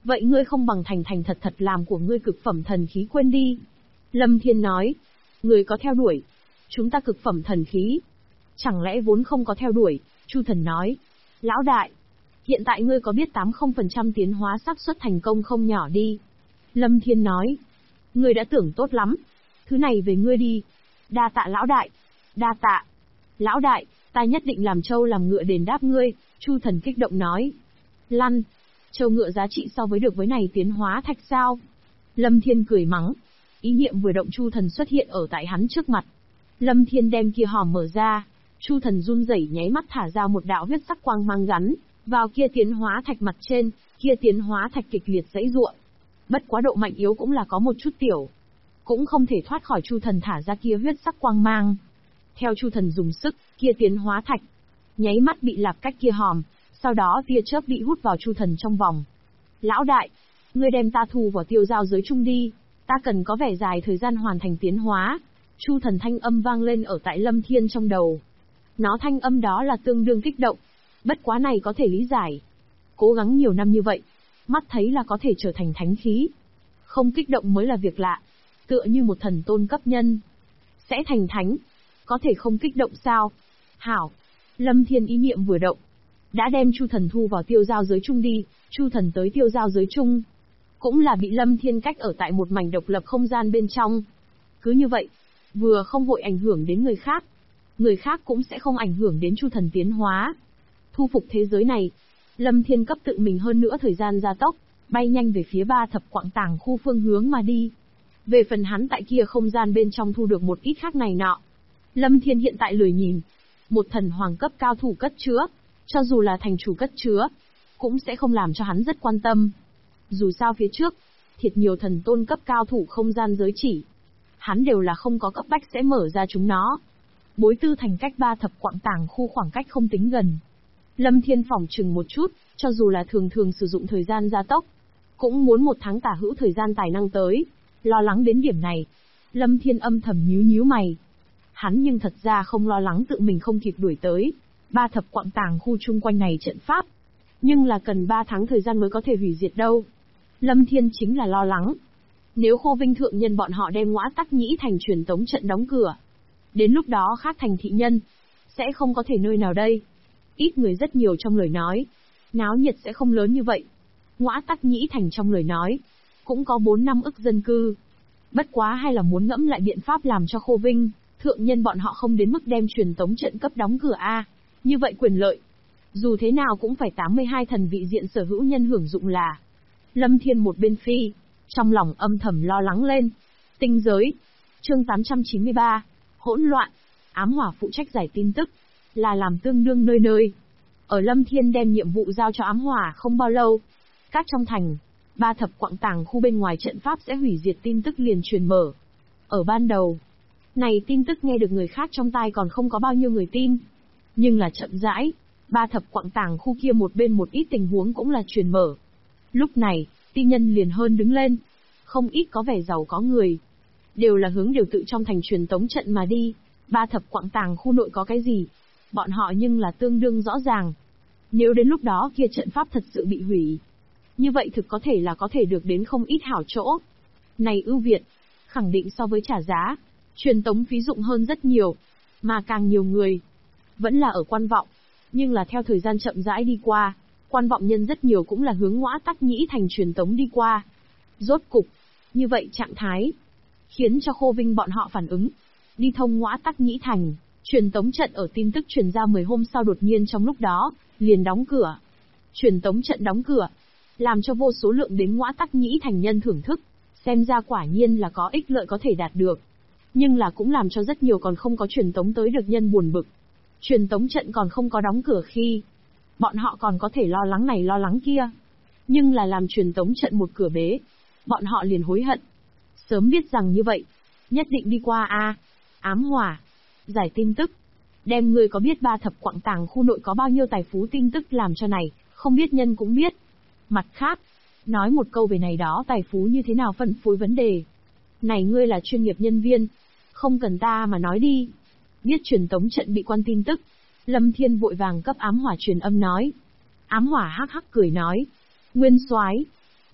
Vậy ngươi không bằng thành thành thật thật làm của ngươi cực phẩm thần khí quên đi. Lâm Thiên nói. Ngươi có theo đuổi. Chúng ta cực phẩm thần khí. Chẳng lẽ vốn không có theo đuổi, Chu Thần nói. Lão đại. Hiện tại ngươi có biết 80% tiến hóa xác suất thành công không nhỏ đi. Lâm Thiên nói. Ngươi đã tưởng tốt lắm. Thứ này về ngươi đi. Đa tạ lão đại. Đa tạ. Lão đại, ta nhất định làm trâu làm ngựa đền đáp ngươi, Chu Thần kích động nói. Lăn. Trâu ngựa giá trị so với được với này tiến hóa thạch sao? Lâm Thiên cười mắng. Ý niệm vừa động Chu Thần xuất hiện ở tại hắn trước mặt. Lâm Thiên đem kia hòm mở ra. Chu Thần run rẩy nháy mắt thả ra một đạo huyết sắc quang mang gắn vào kia tiến hóa thạch mặt trên, kia tiến hóa thạch kịch liệt giãy giụa. Bất quá độ mạnh yếu cũng là có một chút tiểu, cũng không thể thoát khỏi Chu Thần thả ra kia huyết sắc quang mang. Theo Chu Thần dùng sức, kia tiến hóa thạch nháy mắt bị lạp cách kia hòm, sau đó tia chớp bị hút vào Chu Thần trong vòng. Lão đại, ngươi đem ta thu vào tiêu giao giới chung đi, ta cần có vẻ dài thời gian hoàn thành tiến hóa. Chu Thần thanh âm vang lên ở tại Lâm Thiên trong đầu. Nó thanh âm đó là tương đương kích động, bất quá này có thể lý giải. Cố gắng nhiều năm như vậy, mắt thấy là có thể trở thành thánh khí. Không kích động mới là việc lạ, tựa như một thần tôn cấp nhân. Sẽ thành thánh, có thể không kích động sao? Hảo, Lâm Thiên ý niệm vừa động, đã đem Chu Thần thu vào tiêu giao giới chung đi. Chu Thần tới tiêu giao giới chung, cũng là bị Lâm Thiên cách ở tại một mảnh độc lập không gian bên trong. Cứ như vậy, vừa không vội ảnh hưởng đến người khác cũng sẽ không ảnh hưởng đến Chu Thần tiến hóa. Thu phục thế giới này, Lâm Thiên cấp tự mình hơn nữa thời gian gia tốc, bay nhanh về phía ba thập quặng tàng khu phương hướng mà đi. Về phần hắn tại kia không gian bên trong thu được một ít khác này nọ, Lâm Thiên hiện tại lười nhìn. Một thần hoàng cấp cao thủ cất chứa, cho dù là thành chủ cất chứa, cũng sẽ không làm cho hắn rất quan tâm. Dù sao phía trước, thiệt nhiều thần tôn cấp cao thủ không gian giới chỉ, hắn đều là không có cấp bách sẽ mở ra chúng nó. Bối tư thành cách ba thập quặng tàng khu khoảng cách không tính gần. Lâm Thiên phỏng chừng một chút, cho dù là thường sử dụng thời gian gia tốc, cũng muốn 1 tháng tả hữu thời gian tài năng tới. Lo lắng đến điểm này, Lâm Thiên âm thầm nhíu mày. Hắn nhưng thật ra không lo lắng tự mình không kịp đuổi tới ba thập quặng tàng khu chung quanh này trận pháp, nhưng là cần 3 tháng thời gian mới có thể hủy diệt đâu. Lâm Thiên chính là lo lắng, nếu Khô Vinh thượng nhân bọn họ đem Ngõa Tắc Nhĩ thành truyền tống trận đóng cửa, đến lúc đó khác thành thị nhân sẽ không có thể nơi nào đây. Ít người rất nhiều trong lời nói, náo nhiệt sẽ không lớn như vậy. Ngõa Tắc Nhĩ thành trong lời nói cũng có 4-5 ức dân cư. Bất quá hay là muốn ngẫm lại biện pháp làm cho Khô Vinh thượng nhân bọn họ không đến mức đem truyền tống trận cấp đóng cửa a. Như vậy quyền lợi, dù thế nào cũng phải 82 thần vị diện sở hữu nhân hưởng dụng là. Lâm Thiên một bên phi, trong lòng âm thầm lo lắng lên. Tinh giới, chương 893, hỗn loạn. Ám Hỏa phụ trách giải tin tức, là làm tương đương nơi nơi. Ở Lâm Thiên đem nhiệm vụ giao cho Ám Hỏa không bao lâu, các trong thành, ba thập quặng tàng khu bên ngoài trận pháp sẽ hủy diệt tin tức liền truyền mở. Ở ban đầu, này tin tức nghe được người khác trong tai còn không có bao nhiêu người tin. Nhưng là chậm rãi, ba thập quặng tàng khu kia một bên một ít tình huống cũng là truyền mở. Lúc này, tin nhân liền hơn đứng lên. Không ít có vẻ giàu có người, đều là hướng điều tự trong thành truyền tống trận mà đi. Ba thập quặng tàng khu nội có cái gì, bọn họ nhưng là tương đương rõ ràng. Nếu đến lúc đó kia trận pháp thật sự bị hủy, như vậy thực có thể là có thể được đến không ít hảo chỗ. Này ưu việt, khẳng định so với trả giá, truyền tống phí dụng hơn rất nhiều, mà càng nhiều người vẫn là ở Quan Vọng. Nhưng là theo thời gian chậm rãi đi qua, Quan Vọng nhân rất nhiều cũng là hướng Ngõa Tắc Nhĩ thành truyền tống đi qua. Rốt cục, như vậy trạng thái khiến cho Khô Vinh bọn họ phản ứng. Đi thông Ngõa Tắc Nhĩ thành, truyền tống trận ở tin tức truyền ra 10 hôm sau đột nhiên trong lúc đó liền đóng cửa. Truyền tống trận đóng cửa, làm cho vô số lượng đến Ngõa Tắc Nhĩ thành nhân thưởng thức, xem ra quả nhiên là có ích lợi có thể đạt được. Nhưng là cũng làm cho rất nhiều còn không có truyền tống tới được nhân buồn bực. Truyền tống trận còn không có đóng cửa khi, bọn họ còn có thể lo lắng này lo lắng kia. Nhưng là làm truyền tống trận một cửa bế, bọn họ liền hối hận. Sớm biết rằng như vậy, nhất định đi qua a. Ám Hỏa, giải tin tức. Đem người có biết ba thập quặng tàng khu nội có bao nhiêu tài phú tin tức làm cho này, không biết nhân cũng biết. Mặt khác, nói một câu về này đó tài phú như thế nào phân phối vấn đề. Này ngươi là chuyên nghiệp nhân viên, không cần ta mà nói đi. Biết truyền tống trận bị quan tin tức, Lâm Thiên vội vàng cấp Ám Hỏa truyền âm nói. Ám Hỏa hắc hắc cười nói, Nguyên soái,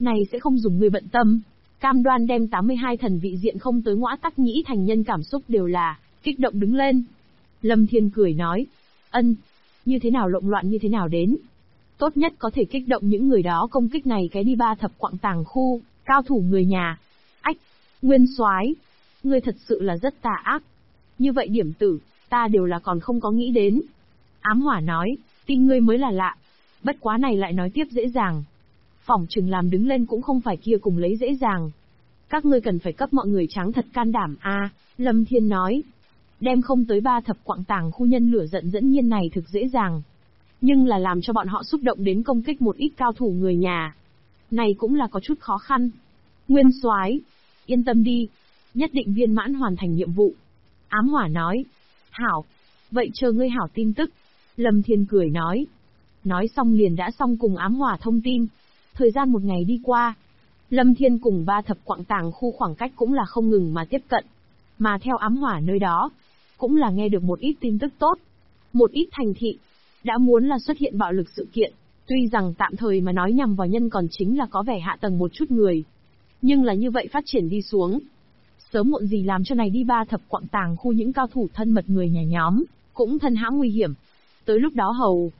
Này sẽ không dùng người bận tâm. Cam đoan đem 82 thần vị diện không tới Ngõa Tắc Nhĩ Thành nhân cảm xúc đều là kích động đứng lên. Lâm Thiên cười nói. Như thế nào lộn loạn như thế nào đến. Tốt nhất có thể kích động những người đó công kích này cái đi 3 thập quặng tàng khu, cao thủ người nhà. Ách, Nguyên Soái, ngươi thật sự là rất tà ác. Như vậy điểm tử, ta đều là còn không có nghĩ đến. Ám Hỏa nói, tin ngươi mới là lạ. Bất quá này lại nói tiếp dễ dàng. Phỏng chừng làm đứng lên cũng không phải kia cùng lấy dễ dàng. Các ngươi cần phải cấp mọi người tráng thật can đảm a. Lâm Thiên nói. Đem không tới 3 thập quặng tàng khu nhân lửa giận dẫn nhiên này thực dễ dàng. Nhưng là làm cho bọn họ xúc động đến công kích một ít cao thủ người nhà. Này cũng là có chút khó khăn. Nguyên Soái, yên tâm đi. Nhất định viên mãn hoàn thành nhiệm vụ. Ám Hỏa nói. Hảo. Vậy chờ ngươi hảo tin tức. Lâm Thiên cười nói. Nói xong liền đã xong cùng Ám Hỏa thông tin. Thời gian một ngày đi qua. Lâm Thiên cùng 3 thập quặng tàng khu khoảng cách cũng là không ngừng mà tiếp cận. Mà theo Ám Hỏa nơi đó, cũng là nghe được một ít tin tức tốt. Một ít thành thị, đã muốn là xuất hiện bạo lực sự kiện. Tuy rằng tạm thời mà nói nhằm vào nhân còn chính là có vẻ hạ tầng một chút người. Nhưng là như vậy phát triển đi xuống. Sớm muộn gì làm cho này đi 3 thập quặng tàng khu những cao thủ thân mật người nhà nhóm, cũng thân hãm nguy hiểm. Tới lúc đó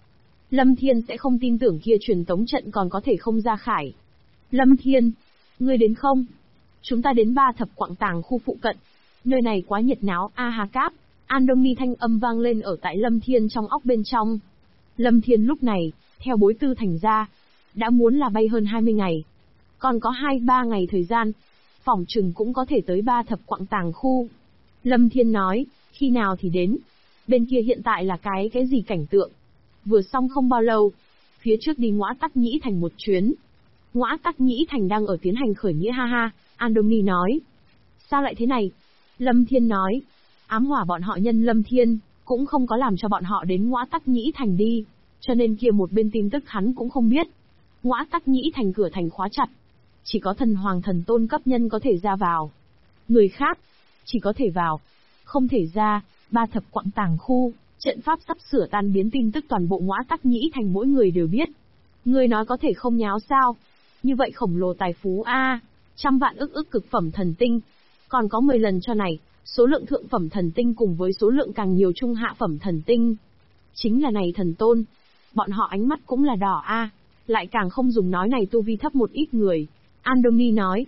Lâm Thiên sẽ không tin tưởng kia truyền tống trận còn có thể không ra khải. Lâm Thiên, ngươi đến không? Chúng ta đến 3 thập quặng tàng khu phụ cận. Nơi này quá nhiệt náo, a ha cáp. Andoni thanh âm vang lên ở tại Lâm Thiên trong óc bên trong. Lâm Thiên lúc này, theo bối tư thành ra, đã muốn là bay hơn 20 ngày. Còn có 2-3 ngày thời gian, phỏng chừng cũng có thể tới 3 thập quặng tàng khu. Lâm Thiên nói, khi nào thì đến. Bên kia hiện tại là cái gì cảnh tượng. Vừa xong không bao lâu, phía trước đi Ngõa Tắc Nhĩ Thành một chuyến. Ngõa Tắc Nhĩ Thành đang ở tiến hành khởi nghĩa ha ha, Andoni nói. Sao lại thế này? Lâm Thiên nói. Ám Hỏa bọn họ nhân Lâm Thiên, cũng không có làm cho bọn họ đến Ngõa Tắc Nhĩ Thành đi, cho nên kia một bên tin tức hắn cũng không biết. Ngõa Tắc Nhĩ Thành cửa thành khóa chặt. Chỉ có thần hoàng thần tôn cấp nhân có thể ra vào. Người khác, chỉ có thể vào, không thể ra. 3 thập quặng tàng khu, trận pháp sắp sửa tan biến tin tức toàn bộ Ngõa Tắc Nhĩ Thành mỗi người đều biết. Người nói có thể không nháo sao? Như vậy khổng lồ tài phú a, 100 vạn ức cực phẩm thần tinh, còn có 10 lần cho này, số lượng thượng phẩm thần tinh cùng với số lượng càng nhiều trung hạ phẩm thần tinh. Chính là này thần tôn, bọn họ ánh mắt cũng là đỏ a, lại càng không dùng nói này tu vi thấp một ít người. Andoni nói,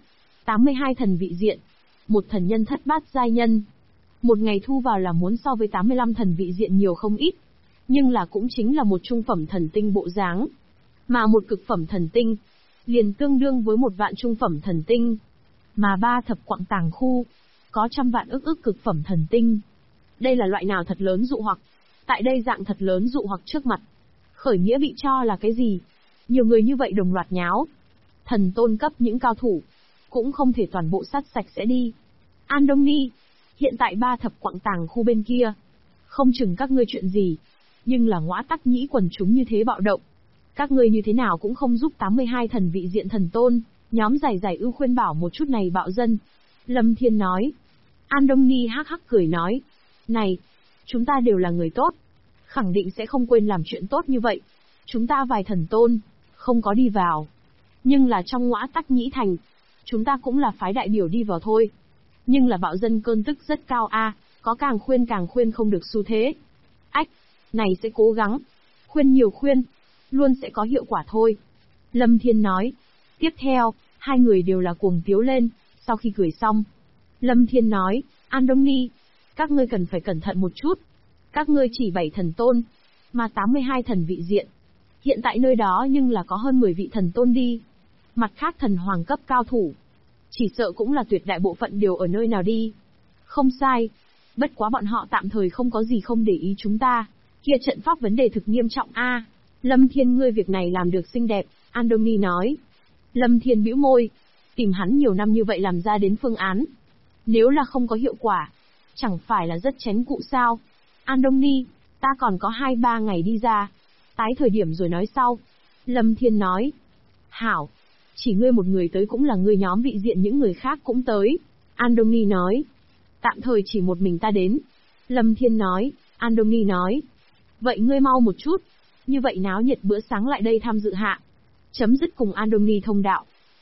82 thần vị diện, một thần nhân thất bát giai nhân. Một ngày thu vào là muốn so với 85 thần vị diện nhiều không ít, nhưng là cũng chính là một trung phẩm thần tinh bộ dáng. Mà một cực phẩm thần tinh, liền tương đương với 1 vạn trung phẩm thần tinh. Mà 3 thập quặng tàng khu, có 100 vạn ức cực phẩm thần tinh. Đây là loại nào thật lớn dụ hoặc. Tại đây dạng thật lớn dụ hoặc trước mặt. Khởi nghĩa bị cho là cái gì? Nhiều người như vậy đồng loạt nháo. Thần tôn cấp những cao thủ, cũng không thể toàn bộ sát sạch sẽ đi. Andoni, hiện tại 3 thập quặng tàng khu bên kia, không chừng các ngươi chuyện gì, nhưng là Ngõa Tắc Nhĩ quần chúng như thế bạo động. Các ngươi như thế nào cũng không giúp 82 thần vị diện thần tôn, nhóm giải ưu khuyên bảo một chút này bạo dân. Lâm Thiên nói. Andoni hắc hắc cười nói. Này, chúng ta đều là người tốt, khẳng định sẽ không quên làm chuyện tốt như vậy. Chúng ta vài thần tôn, không có đi vào. Nhưng là trong Ngõa Tắc Nhĩ Thành, chúng ta cũng là phái đại biểu đi vào thôi. Nhưng là bạo dân cơn tức rất cao a, có càng khuyên không được xu thế. Ách, này sẽ cố gắng. Khuyên nhiều khuyên, luôn sẽ có hiệu quả thôi. Lâm Thiên nói. Tiếp theo, hai người đều là cuồng tiếu lên, sau khi cười xong. Lâm Thiên nói, Andoni, các ngươi cần phải cẩn thận một chút. Các ngươi chỉ 7 thần tôn, mà 82 thần vị diện. Hiện tại nơi đó nhưng là có hơn 10 vị thần tôn đi. Mặt khác thần hoàng cấp cao thủ, chỉ sợ cũng là tuyệt đại bộ phận đều ở nơi nào đi. Không sai. Bất quá bọn họ tạm thời không có gì không để ý chúng ta. Kia trận pháp vấn đề thực nghiêm trọng a. Lâm Thiên ngươi việc này làm được xinh đẹp, Andoni nói. Lâm Thiên bĩu môi. Tìm hắn nhiều năm như vậy làm ra đến phương án. Nếu là không có hiệu quả, chẳng phải là rất chén cụ sao. Andoni, ta còn có 2-3 ngày đi ra. Tái thời điểm rồi nói sau. Lâm Thiên nói. Hảo. Chỉ ngươi một người tới cũng là ngươi nhóm vị diện những người khác cũng tới. Andoni nói. Tạm thời chỉ một mình ta đến. Lâm Thiên nói. Andoni nói. Vậy ngươi mau một chút. Như vậy náo nhiệt bữa sáng lại đây tham dự hạ. Chấm dứt cùng Andoni thông đạo.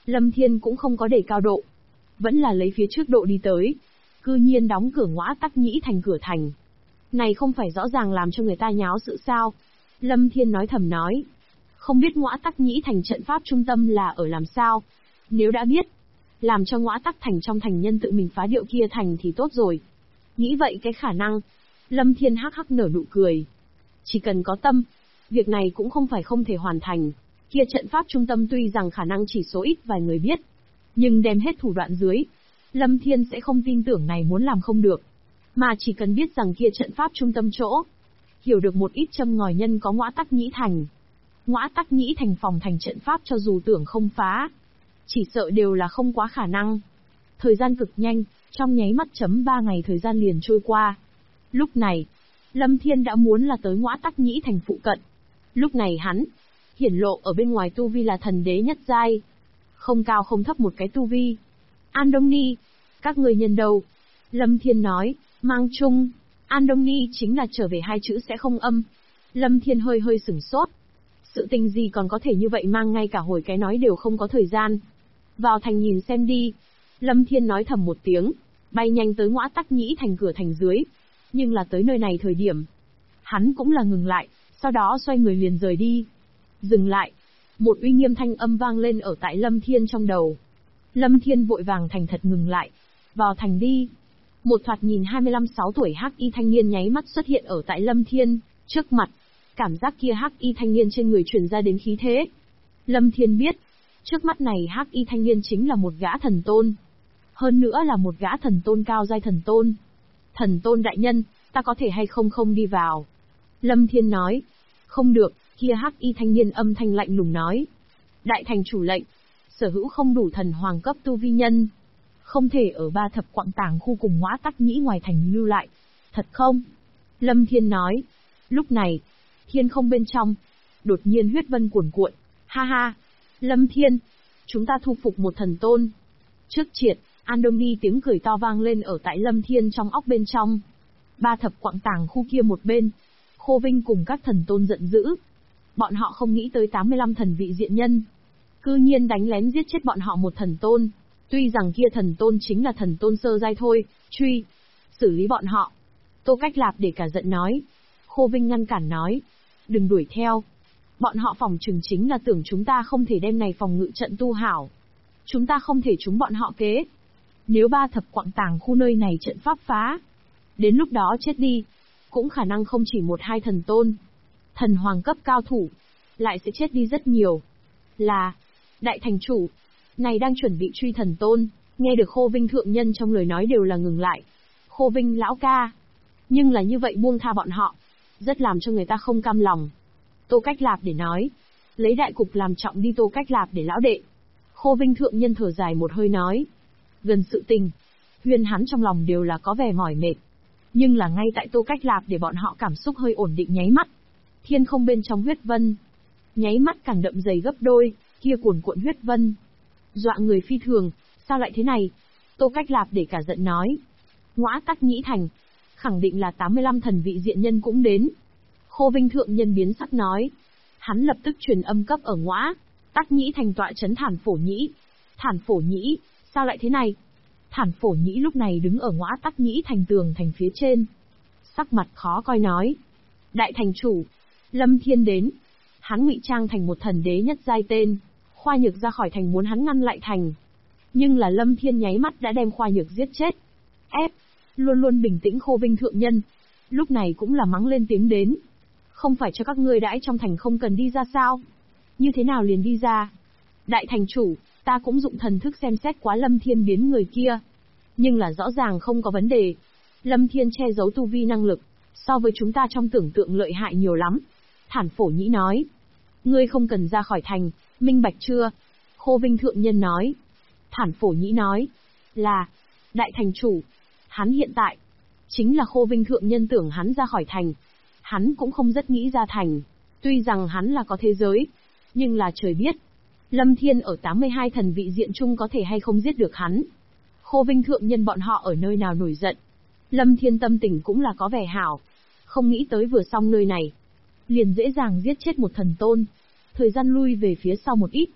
Lâm Thiên cũng không có để cao độ. Vẫn là lấy phía trước độ đi tới. Cư nhiên đóng cửa Ngõa Tắc Nhĩ Thành cửa thành. Này không phải rõ ràng làm cho người ta nháo sự sao? Lâm Thiên nói thầm nói. Không biết Ngõa Tắc Nhĩ Thành trận pháp trung tâm là ở làm sao? Nếu đã biết, làm cho Ngõa Tắc Thành trong thành nhân tự mình phá điệu kia thành thì tốt rồi. Nghĩ vậy cái khả năng. Lâm Thiên hắc hắc nở nụ cười. Chỉ cần có tâm, việc này cũng không phải không thể hoàn thành. Kia trận pháp trung tâm tuy rằng khả năng chỉ số ít vài người biết, nhưng đem hết thủ đoạn dưới, Lâm Thiên sẽ không tin tưởng này muốn làm không được. Mà chỉ cần biết rằng kia trận pháp trung tâm chỗ, hiểu được một ít châm ngòi nhân có Ngõa Tắc Nhĩ Thành. Ngõa Tắc Nhĩ Thành phòng thành trận pháp cho dù tưởng không phá, chỉ sợ đều là không quá khả năng. Thời gian cực nhanh, trong nháy mắt chấm 3 ngày thời gian liền trôi qua. Lúc này, Lâm Thiên đã muốn là tới Ngõa Tắc Nhĩ Thành phụ cận. Lúc này hắn, hiển lộ ở bên ngoài tu vi là thần đế nhất giai. Không cao không thấp một cái tu vi. An Đông Ni, các người nhân đâu? Lâm Thiên nói, mang chung. An Đông Ni chính là trở về hai chữ sẽ không âm. Lâm Thiên hơi hơi sửng sốt. Sự tình gì còn có thể như vậy mang ngay cả hồi cái nói đều không có thời gian. Vào thành nhìn xem đi. Lâm Thiên nói thầm một tiếng, bay nhanh tới Ngõa Tắc Nhĩ Thành cửa thành dưới. Nhưng là tới nơi này thời điểm, hắn cũng là ngừng lại, sau đó xoay người liền rời đi. Dừng lại. Một uy nghiêm thanh âm vang lên ở tại Lâm Thiên trong đầu. Lâm Thiên vội vàng thành thật ngừng lại. Vào thành đi. Một thoạt nhìn 25-6 tuổi hắc y thanh niên nháy mắt xuất hiện ở tại Lâm Thiên trước mặt. Cảm giác kia hắc y thanh niên trên người truyền ra đến khí thế. Lâm Thiên biết, trước mắt này hắc y thanh niên chính là một gã thần tôn. Hơn nữa là một gã thần tôn cao giai thần tôn. Thần tôn đại nhân, ta có thể hay không đi vào? Lâm Thiên nói. Không được, kia hắc y thanh niên âm thanh lạnh lùng nói. Đại thành chủ lệnh, sở hữu không đủ thần hoàng cấp tu vi nhân, không thể ở 3 thập quặng tàng khu cùng Ngõa Tắc Nhĩ ngoài thành lưu lại. Thật không? Lâm Thiên nói. Lúc này, thiên không bên trong, đột nhiên huyết vân cuồn cuộn. Ha ha, Lâm Thiên, chúng ta thu phục một thần tôn. Trước triệt, An Đông Ni tiếng cười to vang lên ở tại Lâm Thiên trong óc bên trong. 3 thập quặng tàng khu kia một bên, Khô Vinh cùng các thần tôn giận dữ. Bọn họ không nghĩ tới 85 thần vị diện nhân, cư nhiên đánh lén giết chết bọn họ một thần tôn. Tuy rằng kia thần tôn chính là thần tôn sơ giai thôi, truy, xử lý bọn họ. Tô Cách Lạp để cả giận nói. Khô Vinh ngăn cản nói. Đừng đuổi theo. Bọn họ phòng trừng chính là tưởng chúng ta không thể đem này phòng ngự trận tu hảo. Chúng ta không thể trúng bọn họ kế. Nếu 3 thập quặng tàng khu nơi này trận pháp phá, đến lúc đó chết đi, cũng khả năng không chỉ 1-2 thần tôn. Thần hoàng cấp cao thủ, lại sẽ chết đi rất nhiều. Là, đại thành chủ, này đang chuẩn bị truy thần tôn. Nghe được Khô Vinh thượng nhân trong lời nói đều là ngừng lại. Khô Vinh lão ca. Nhưng là như vậy buông tha bọn họ, rất làm cho người ta không cam lòng. Tô Cách Lạp để nói. Lấy đại cục làm trọng đi Tô Cách Lạp để lão đệ. Khô Vinh thượng nhân thở dài một hơi nói. Gần sự tình, Huyên hắn trong lòng đều là có vẻ mỏi mệt. Nhưng là ngay tại Tô Cách Lạp để bọn họ cảm xúc hơi ổn định nháy mắt. Thiên không bên trong huyết vân, nháy mắt càng đậm dày gấp đôi, kia cuồn cuộn huyết vân. Dọa người phi thường, sao lại thế này? Tô Cách Lạp để cả giận nói. Ngõa Tắc Nhĩ Thành, khẳng định là 85 thần vị diện nhân cũng đến. Khô Vinh thượng nhân biến sắc nói. Hắn lập tức truyền âm cấp ở Ngõa Tắc Nhĩ Thành tọa trấn Thản Phổ Nhĩ. Thản Phổ Nhĩ, sao lại thế này? Thản Phổ Nhĩ lúc này đứng ở Ngõa Tắc Nhĩ Thành tường thành phía trên. Sắc mặt khó coi nói. Đại thành chủ, Lâm Thiên đến. Hắn ngụy trang thành một thần đế nhất giai tên. Khoa Nhược ra khỏi thành muốn hắn ngăn lại thành. Nhưng là Lâm Thiên nháy mắt đã đem Khoa Nhược giết chết. Ép, luôn luôn bình tĩnh Khô Vinh thượng nhân. Lúc này cũng là mắng lên tiếng đến. Không phải cho các ngươi đãi trong thành không cần đi ra sao? Như thế nào liền đi ra? Đại thành chủ, ta cũng dụng thần thức xem xét quá Lâm Thiên biến người kia. Nhưng là rõ ràng không có vấn đề. Lâm Thiên che giấu tu vi năng lực, so với chúng ta trong tưởng tượng lợi hại nhiều lắm. Thản Phổ Nhĩ nói. Ngươi không cần ra khỏi thành, minh bạch chưa? Khô Vinh thượng nhân nói. Thản Phổ Nhĩ nói. Là, đại thành chủ, hắn hiện tại, chính là Khô Vinh thượng nhân tưởng hắn ra khỏi thành. Hắn cũng không rất nghĩ ra thành. Tuy rằng hắn là có thế giới, nhưng là trời biết, Lâm Thiên ở 82 thần vị diện chung có thể hay không giết được hắn. Khô Vinh thượng nhân bọn họ ở nơi nào nổi giận. Lâm Thiên tâm tình cũng là có vẻ hảo. Không nghĩ tới vừa xong nơi này, liền dễ dàng giết chết một thần tôn. Thời gian lui về phía sau một ít.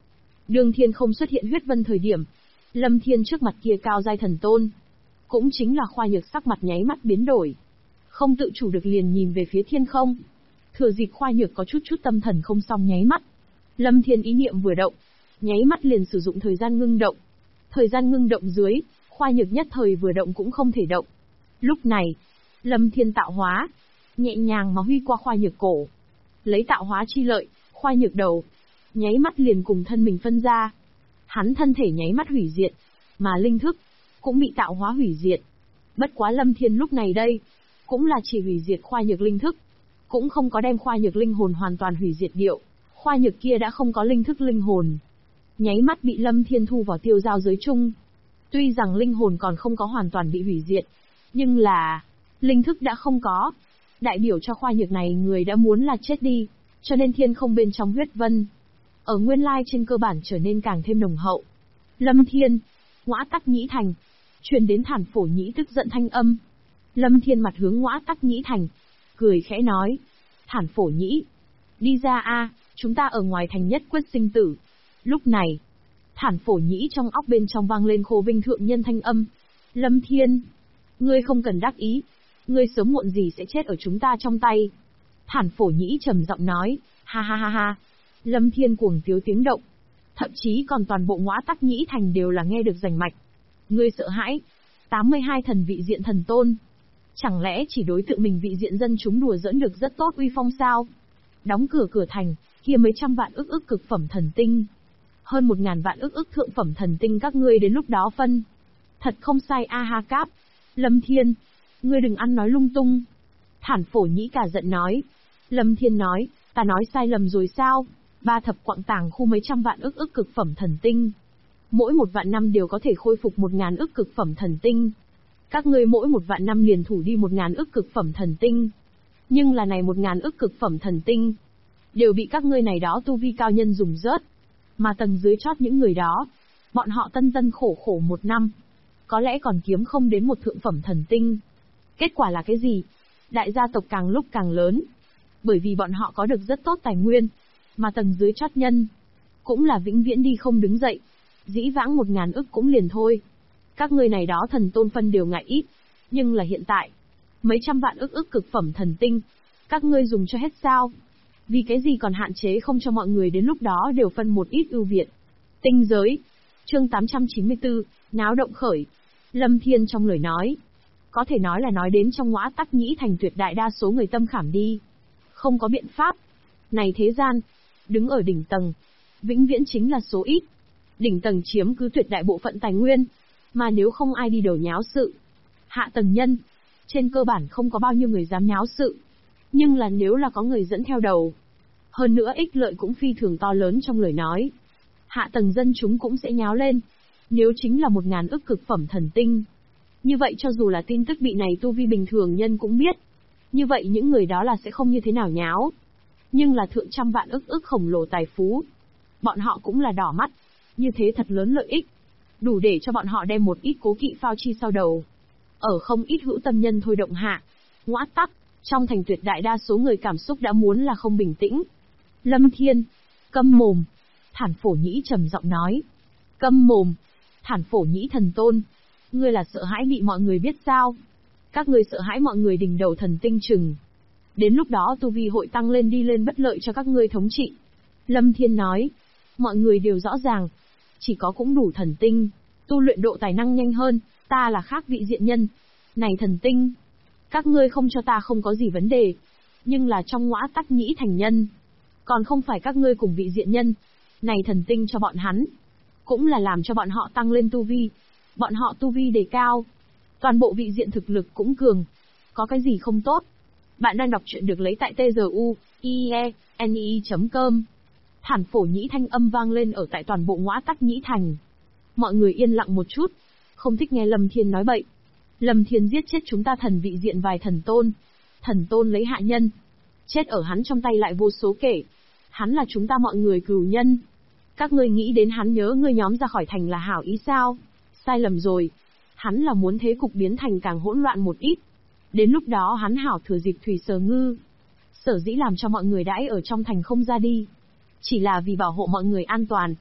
Đường Thiên không xuất hiện huyết vân thời điểm, Lâm Thiên trước mặt kia cao giai thần tôn, cũng chính là Khoa Nhược sắc mặt nháy mắt biến đổi, không tự chủ được liền nhìn về phía thiên không. Thừa dịp Khoa Nhược có chút tâm thần không xong nháy mắt, Lâm Thiên ý niệm vừa động, nháy mắt liền sử dụng thời gian ngưng động. Thời gian ngưng động dưới, Khoa Nhược nhất thời vừa động cũng không thể động. Lúc này, Lâm Thiên tạo hóa, nhẹ nhàng mà huy qua Khoa Nhược cổ. Lấy tạo hóa chi lợi, Khoa Nhược đầu, nháy mắt liền cùng thân mình phân ra. Hắn thân thể nháy mắt hủy diệt, mà linh thức, cũng bị tạo hóa hủy diệt. Bất quá Lâm Thiên lúc này đây, cũng là chỉ hủy diệt Khoa Nhược linh thức, cũng không có đem Khoa Nhược linh hồn hoàn toàn hủy diệt điệu. Khoa Nhược kia đã không có linh thức linh hồn, nháy mắt bị Lâm Thiên thu vào tiêu giao giới chung. Tuy rằng linh hồn còn không có hoàn toàn bị hủy diệt, nhưng là linh thức đã không có, đại biểu cho Khoa Nhược này người đã muốn là chết đi, cho nên thiên không bên trong huyết vân, ở nguyên lai trên cơ bản trở nên càng thêm nồng hậu. Lâm Thiên, Ngõa Tắc Nhĩ Thành, truyền đến Thản Phổ Nhĩ tức giận thanh âm. Lâm Thiên mặt hướng Ngõa Tắc Nhĩ Thành, cười khẽ nói: Thản Phổ Nhĩ, đi ra a, chúng ta ở ngoài thành nhất quyết sinh tử. Lúc này, Thản Phổ Nhĩ trong óc bên trong vang lên Khô Vinh thượng nhân thanh âm. Lâm Thiên, ngươi không cần đắc ý, ngươi sớm muộn gì sẽ chết ở chúng ta trong tay. Thản Phổ Nhĩ trầm giọng nói, ha ha ha ha. Lâm Thiên cuồng tiếu tiếng động, thậm chí còn toàn bộ Ngõa Tắc Nhĩ Thành đều là nghe được rành mạch. Ngươi sợ hãi? 82 thần vị diện thần tôn, chẳng lẽ chỉ đối tượng mình vị diện dân chúng đùa giỡn được rất tốt uy phong sao? Đóng cửa thành, kia mấy trăm vạn ức cực phẩm thần tinh, hơn 1000 vạn ức thượng phẩm thần tinh các ngươi đến lúc đó phân. Thật không sai a ha cáp. Lâm Thiên, ngươi đừng ăn nói lung tung. Thản Phổ Nhĩ cả giận nói. Lâm Thiên nói, ta nói sai lầm rồi sao? 3 thập quặng tàng khu mấy trăm vạn ức cực phẩm thần tinh, mỗi 1 vạn năm đều có thể khôi phục 1000 ức cực phẩm thần tinh. Các ngươi mỗi 1 vạn năm liền thủ đi 1000 ức cực phẩm thần tinh. Nhưng là này 1000 ức cực phẩm thần tinh, đều bị các ngươi này đó tu vi cao nhân dùng rớt. Mà tầng dưới chót những người đó, bọn họ tân khổ 1 năm, có lẽ còn kiếm không đến 1 thượng phẩm thần tinh. Kết quả là cái gì? Đại gia tộc càng lúc càng lớn, bởi vì bọn họ có được rất tốt tài nguyên, mà tầng dưới chót nhân, cũng là vĩnh viễn đi không đứng dậy. Dĩ vãng 1000 ức cũng liền thôi. Các ngươi này đó thần tôn phân đều ngại ít, nhưng là hiện tại, mấy trăm vạn ức cực phẩm thần tinh, các ngươi dùng cho hết sao? Vì cái gì còn hạn chế không cho mọi người đến lúc đó đều phân một ít ưu việt? Tinh giới. Chương 894, náo động khởi. Lâm Thiên trong lời nói, có thể nói là nói đến trong Ngõa Tắc Nhĩ Thành tuyệt đại đa số người tâm khảm đi. Không có biện pháp. Này thế gian, đứng ở đỉnh tầng, vĩnh viễn chính là số ít. Đỉnh tầng chiếm cứ tuyệt đại bộ phận tài nguyên, mà nếu không ai đi đầu nháo sự, hạ tầng nhân, trên cơ bản không có bao nhiêu người dám nháo sự. Nhưng là nếu là có người dẫn theo đầu, hơn nữa ích lợi cũng phi thường to lớn trong lời nói, hạ tầng dân chúng cũng sẽ nháo lên. Nếu chính là 1000 ức cực phẩm thần tinh, như vậy cho dù là tin tức bị này tu vi bình thường nhân cũng biết, như vậy những người đó là sẽ không như thế nào nháo. Nhưng là thượng trăm vạn ức khổng lồ tài phú, bọn họ cũng là đỏ mắt. Như thế thật lớn lợi ích, đủ để cho bọn họ đem một ít cố kỵ phao chi sau đầu. Ở không ít hữu tâm nhân thôi động hạ, Ngõa Tắc, trong thành tuyệt đại đa số người cảm xúc đã muốn là không bình tĩnh. Lâm Thiên, câm mồm. Thản Phổ Nhĩ trầm giọng nói. Câm mồm. Thản Phổ Nhĩ thần tôn, ngươi là sợ hãi bị mọi người biết sao? Các ngươi sợ hãi mọi người đỉnh đầu thần tinh chừng. Đến lúc đó tu vi hội tăng lên đi lên bất lợi cho các ngươi thống trị. Lâm Thiên nói, mọi người đều rõ ràng, chỉ có cũng đủ thần tinh, tu luyện độ tài năng nhanh hơn, ta là khác vị diện nhân. Này thần tinh, các ngươi không cho ta không có gì vấn đề, nhưng là trong Ngõa Tắc Nhĩ Thành nhân, còn không phải các ngươi cùng vị diện nhân. Này thần tinh cho bọn hắn, cũng là làm cho bọn họ tăng lên tu vi. Bọn họ tu vi đề cao, toàn bộ vị diện thực lực cũng cường. Có cái gì không tốt? Bạn đang đọc truyện được lấy tại tzuie.com. Thản Phổ Nhĩ thanh âm vang lên ở tại toàn bộ Ngõa Tắc Nhĩ Thành. Mọi người yên lặng một chút, không thích nghe Lâm Thiên nói bậy. Lâm Thiên giết chết chúng ta thần vị diện vài thần tôn lấy hạ nhân, chết ở hắn trong tay lại vô số kể. Hắn là chúng ta mọi người cừu nhân. Các ngươi nghĩ đến hắn nhớ ngươi nhóm ra khỏi thành là hảo ý sao? Sai lầm rồi. Hắn là muốn thế cục biến thành càng hỗn loạn một ít. Đến lúc đó hắn hảo thừa dịp thủy sở ngư. Sở dĩ làm cho mọi người đãi ở trong thành không ra đi, chỉ là vì bảo hộ mọi người an toàn.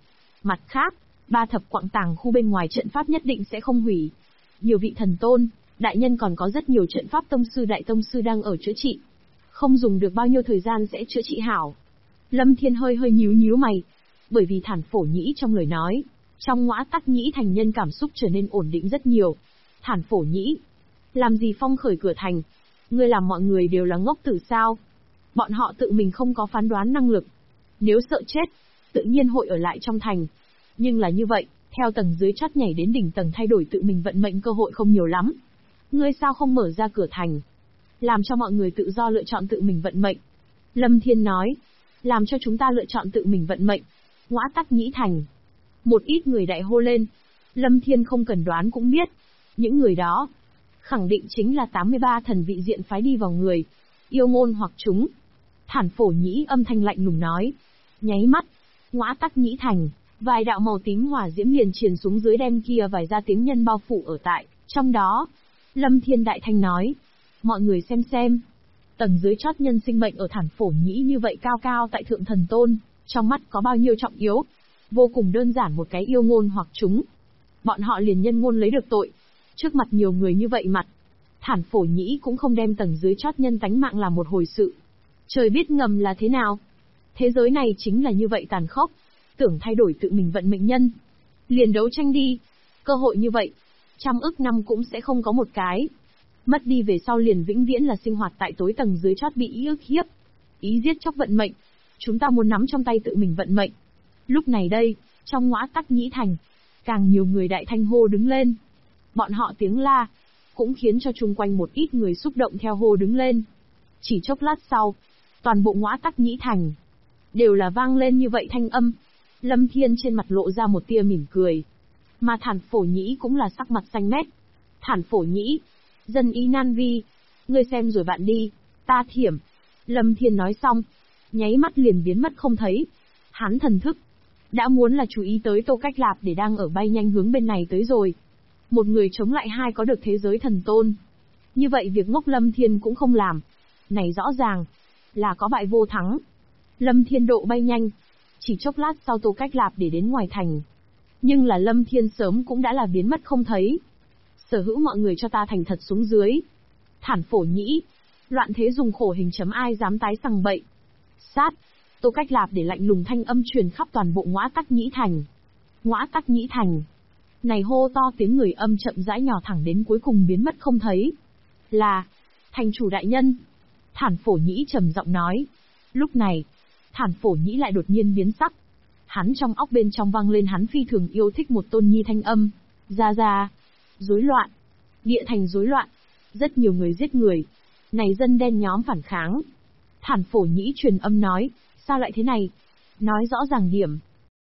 Mặt khác, 3 thập quặng tàng khu bên ngoài trận pháp nhất định sẽ không hủy. Nhiều vị thần tôn, đại nhân còn có rất nhiều trận pháp tông sư đại tông sư đang ở chữa trị. Không dùng được bao nhiêu thời gian sẽ chữa trị hảo. Lâm Thiên hơi nhíu mày. Bởi vì Thản Phổ Nhĩ trong lời nói, trong Ngõa Tắc Nhĩ Thành nhân cảm xúc trở nên ổn định rất nhiều. Thản Phổ Nhĩ, làm gì phong khởi cửa thành? Ngươi làm mọi người đều là ngốc tử sao? Bọn họ tự mình không có phán đoán năng lực. Nếu sợ chết, tự nhiên hội ở lại trong thành. Nhưng là như vậy, theo tầng dưới chót nhảy đến đỉnh tầng thay đổi tự mình vận mệnh cơ hội không nhiều lắm. Ngươi sao không mở ra cửa thành? Làm cho mọi người tự do lựa chọn tự mình vận mệnh. Lâm Thiên nói, làm cho chúng ta lựa chọn tự mình vận mệnh. Ngõa Tắc Nhĩ Thành. Một ít người đại hô lên. Lâm Thiên không cần đoán cũng biết. Những người đó, khẳng định chính là 83 thần vị diện phái đi vào người. Yêu ngôn hoặc chúng. Thản Phổ Nhĩ âm thanh lạnh lùng nói. Nháy mắt, Ngõa Tắc Nhĩ Thành, vài đạo màu tím hỏa diễm liền truyền xuống dưới đem kia vài ra tiếng nhân bao phủ ở tại. Trong đó, Lâm Thiên đại thanh nói. Mọi người xem. Tầng dưới chót nhân sinh mệnh ở Thản Phổ Nhĩ như vậy cao cao tại thượng thần tôn, trong mắt có bao nhiêu trọng yếu. Vô cùng đơn giản một cái yêu ngôn hoặc chúng. Bọn họ liền nhân ngôn lấy được tội. Trước mặt nhiều người như vậy mặt, Thản Phổ Nhĩ cũng không đem tầng dưới chót nhân tánh mạng làm một hồi sự. Trời biết ngầm là thế nào. Thế giới này chính là như vậy tàn khốc. Tưởng thay đổi tự mình vận mệnh nhân, liền đấu tranh đi. Cơ hội như vậy, 100 ức năm cũng sẽ không có một cái. Mất đi về sau liền vĩnh viễn là sinh hoạt tại tối tầng dưới chót bị ức hiếp. Ý giết chóc vận mệnh. Chúng ta muốn nắm trong tay tự mình vận mệnh. Lúc này đây, trong Ngõa Tắc Nhĩ Thành, càng nhiều người đại thanh hô đứng lên. Bọn họ tiếng la, cũng khiến cho chung quanh một ít người xúc động theo hô đứng lên. Chỉ chốc lát sau, toàn bộ Ngõa Tắc Nhĩ Thành, đều là vang lên như vậy thanh âm. Lâm Thiên trên mặt lộ ra một tia mỉm cười. Mà Thản Phổ Nhĩ cũng là sắc mặt xanh mét. Thản Phổ Nhĩ, dân ý nan vi, ngươi xem rồi bạn đi, ta thiểm. Lâm Thiên nói xong, nháy mắt liền biến mất không thấy. Hắn thần thức, đã muốn là chú ý tới Tô Cách Lạp để đang ở bay nhanh hướng bên này tới rồi. Một người chống lại hai có được thế giới thần tôn. Như vậy việc ngốc Lâm Thiên cũng không làm. Này rõ ràng, là có bại vô thắng. Lâm Thiên độ bay nhanh. Chỉ chốc lát sau Tô Cách Lạp để đến ngoài thành. Nhưng là Lâm Thiên sớm cũng đã là biến mất không thấy. Sở hữu mọi người cho ta thành thật xuống dưới. Thản Phổ Nhĩ, loạn thế dùng khổ hình chấm ai dám tái sằng bậy. Sát, Tô Cách Lạp để lạnh lùng thanh âm truyền khắp toàn bộ Ngõa Tắc Nhĩ Thành. Ngõa Tắc Nhĩ Thành. Này hô to tiếng người âm chậm rãi nhỏ thẳng đến cuối cùng biến mất không thấy. Là, thành chủ đại nhân. Thản Phổ Nhĩ trầm giọng nói. Lúc này, Thản Phổ Nhĩ lại đột nhiên biến sắc. Hắn trong óc bên trong vang lên hắn phi thường yêu thích một tôn nhi thanh âm. Ra. Rối loạn. Địa thành rối loạn. Rất nhiều người giết người. Này dân đen nhóm phản kháng. Thản Phổ Nhĩ truyền âm nói. Sao lại thế này? Nói rõ ràng điểm.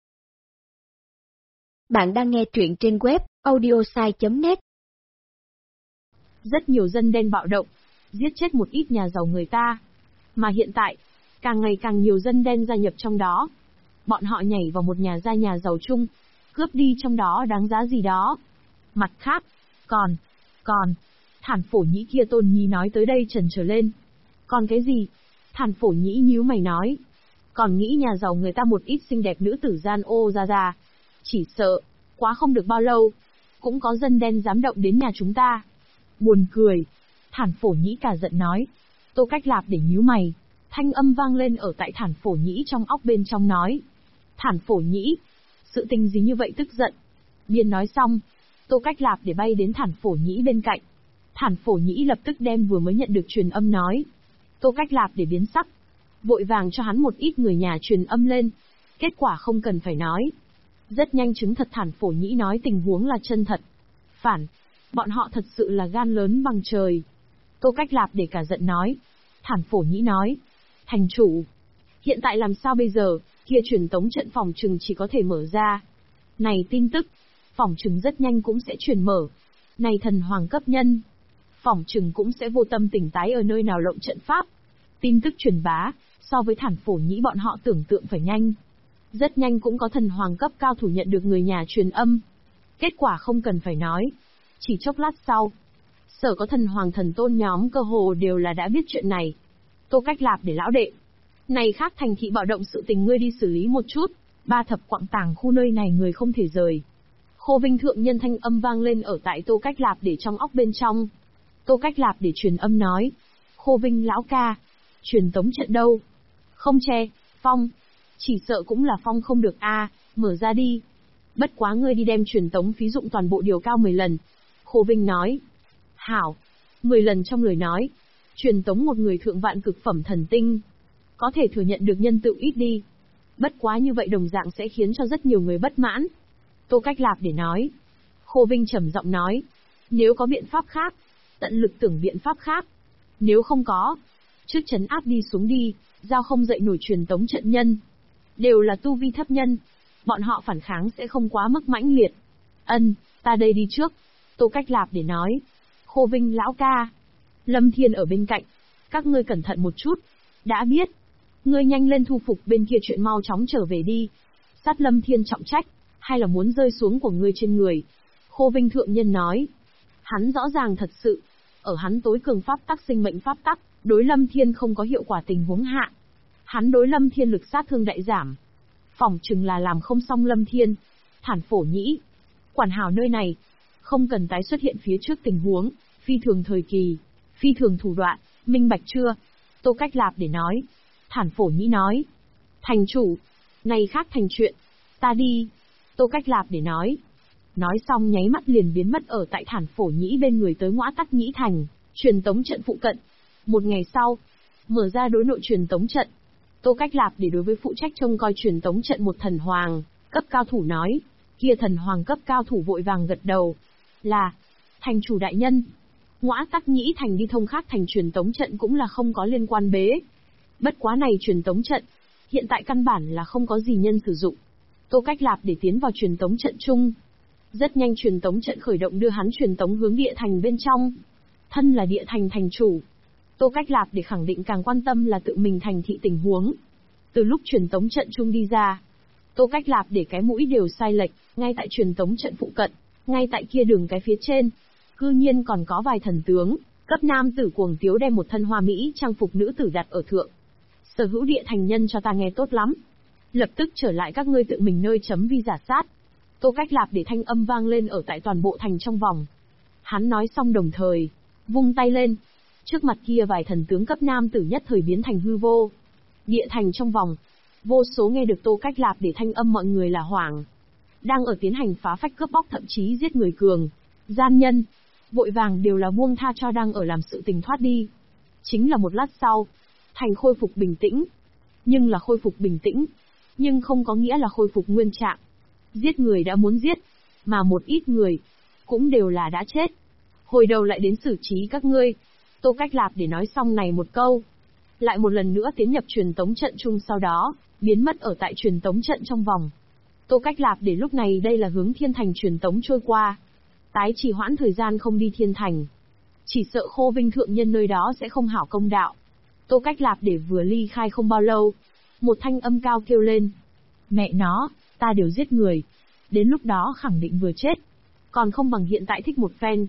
Bạn đang nghe truyện trên web audiosai.net. Rất nhiều dân đen bạo động, giết chết một ít nhà giàu người ta. Mà hiện tại, càng ngày càng nhiều dân đen gia nhập trong đó. Bọn họ nhảy vào một nhà giàu chung, cướp đi trong đó đáng giá gì đó. Mặt khác, còn, Thản Phổ Nhĩ kia tôn nhi nói tới đây trần trở lên. Còn cái gì? Thản Phổ Nhĩ nhíu mày nói. Còn nghĩ nhà giàu người ta một ít xinh đẹp nữ tử gian ô ra. Chỉ sợ, quá không được bao lâu, cũng có dân đen dám động đến nhà chúng ta. Buồn cười. Thản Phổ Nhĩ cả giận nói. Tô Cách Lạp để nhíu mày. Thanh âm vang lên ở tại Thản Phổ Nhĩ trong óc bên trong nói. Thản Phổ Nhĩ, sự tình gì như vậy tức giận. Biên nói xong, Tô Cách Lạp để bay đến Thản Phổ Nhĩ bên cạnh. Thản Phổ Nhĩ lập tức đem vừa mới nhận được truyền âm nói. Tô Cách Lạp để biến sắc. Vội vàng cho hắn một ít người nhà truyền âm lên. Kết quả không cần phải nói. Rất nhanh chứng thật Thản Phổ Nhĩ nói tình huống là chân thật. Phản, bọn họ thật sự là gan lớn bằng trời. Tô Cách Lạp để cả giận nói. Thản Phổ Nhĩ nói. Thành chủ, hiện tại làm sao bây giờ, kia truyền tống trận phòng trừng chỉ có thể mở ra. Này tin tức, phòng trừng rất nhanh cũng sẽ truyền mở. Này thần hoàng cấp nhân, phòng trừng cũng sẽ vô tâm tỉnh tái ở nơi nào lộng trận pháp. Tin tức truyền bá, so với Thản Phổ Nhĩ bọn họ tưởng tượng phải nhanh. Rất nhanh cũng có thần hoàng cấp cao thủ nhận được người nhà truyền âm. Kết quả không cần phải nói. Chỉ chốc lát sau, sở có thần hoàng thần tôn nhóm cơ hồ đều là đã biết chuyện này. Tô Cách Lạp để lão đệ. Này khác thành thị bạo động sự tình ngươi đi xử lý một chút. Ba thập quặng tàng khu nơi này người không thể rời. Khô Vinh thượng nhân thanh âm vang lên ở tại Tô Cách Lạp để trong óc bên trong. Tô Cách Lạp để truyền âm nói. Khô Vinh lão ca. Truyền tống trận đâu? Không che, phong. Chỉ sợ cũng là phong không được a, mở ra đi. Bất quá ngươi đi đem truyền tống phí dụng toàn bộ điều cao 10 lần. Khô Vinh nói. Hảo. 10 lần trong lời nói. Truyền tống một người thượng vạn cực phẩm thần tinh. Có thể thừa nhận được nhân tự ít đi. Bất quá như vậy đồng dạng sẽ khiến cho rất nhiều người bất mãn. Tô Cách Lạp để nói. Khô Vinh trầm giọng nói. Nếu có biện pháp khác, tận lực tưởng biện pháp khác. Nếu không có, trước trấn áp đi xuống đi, giao không dậy nổi truyền tống trận nhân. Đều là tu vi thấp nhân. Bọn họ phản kháng sẽ không quá mức mãnh liệt. Ta đây đi trước. Tô Cách Lạp để nói. Khô Vinh lão ca. Lâm Thiên ở bên cạnh. Các ngươi cẩn thận một chút. Đã biết. Ngươi nhanh lên thu phục bên kia chuyện mau chóng trở về đi. Sát Lâm Thiên trọng trách, hay là muốn rơi xuống của ngươi trên người. Khô Vinh thượng nhân nói. Hắn rõ ràng thật sự. Ở hắn tối cường pháp tắc sinh mệnh pháp tắc, đối Lâm Thiên không có hiệu quả tình huống hạ. Hắn đối Lâm Thiên lực sát thương đại giảm. Phỏng chừng là làm không xong Lâm Thiên. Thản Phổ Nhĩ. Quản hảo nơi này. Không cần tái xuất hiện phía trước tình huống, phi thường thời kỳ, phi thường thủ đoạn, minh bạch chưa? Tô Cách Lạp để nói. Thản Phổ Nhĩ nói. Thành chủ. Này khác thành chuyện. Ta đi. Tô Cách Lạp để nói. Nói xong nháy mắt liền biến mất ở tại Thản Phổ Nhĩ bên người tới Ngõa Tắc Nhĩ Thành, truyền tống trận phụ cận. Một ngày sau, mở ra đối nội truyền tống trận. Tô Cách Lạp để đối với phụ trách trông coi truyền tống trận một thần hoàng, cấp cao thủ nói. Kia thần hoàng cấp cao thủ vội vàng gật đầu. Là, thành chủ đại nhân. Ngõa Tắc Nhĩ Thành đi thông khác thành truyền tống trận cũng là không có liên quan bế. Bất quá này truyền tống trận, hiện tại căn bản là không có gì nhân sử dụng. Tô Cách Lạp để tiến vào truyền tống trận chung. Rất nhanh truyền tống trận khởi động đưa hắn truyền tống hướng địa thành bên trong. Thân là địa thành thành chủ. Tô Cách Lạp để khẳng định càng quan tâm là tự mình thành thị tình huống. Từ lúc truyền tống trận chung đi ra, Tô Cách Lạp để cái mũi đều sai lệch, ngay tại truyền tống trận phụ cận, ngay tại kia đường cái phía trên. Cư nhiên còn có vài thần tướng, cấp nam tử cuồng tiếu đem một thân hoa mỹ trang phục nữ tử đặt ở thượng. Sở hữu địa thành nhân cho ta nghe tốt lắm. Lập tức trở lại các ngươi tự mình nơi chấm vi giả sát. Tô Cách Lạp để thanh âm vang lên ở tại toàn bộ thành trong vòng. Hắn nói xong đồng thời, vung tay lên. Trước mặt kia vài thần tướng cấp nam tử nhất thời biến thành hư vô. Địa thành trong vòng, vô số nghe được Tô Cách Lạp để thanh âm mọi người là hoảng. Đang ở tiến hành phá phách cướp bóc thậm chí giết người cường, gian nhân. Vội vàng đều là buông tha cho đang ở làm sự tình thoát đi. Chính là một lát sau, thành khôi phục bình tĩnh. Nhưng là khôi phục bình tĩnh, nhưng không có nghĩa là khôi phục nguyên trạng. Giết người đã muốn giết, mà một ít người, cũng đều là đã chết. Hồi đầu lại đến xử trí các ngươi. Tô Cách Lạp để nói xong này một câu. Lại một lần nữa tiến nhập truyền tống trận chung sau đó, biến mất ở tại truyền tống trận trong vòng. Tô Cách Lạp để lúc này đây là hướng thiên thành truyền tống trôi qua. Tái trì hoãn thời gian không đi thiên thành. Chỉ sợ Khô Vinh thượng nhân nơi đó sẽ không hảo công đạo. Tô Cách Lạp để vừa ly khai không bao lâu. Một thanh âm cao kêu lên. Mẹ nó, ta đều giết người. Đến lúc đó khẳng định vừa chết. Còn không bằng hiện tại thích một phen.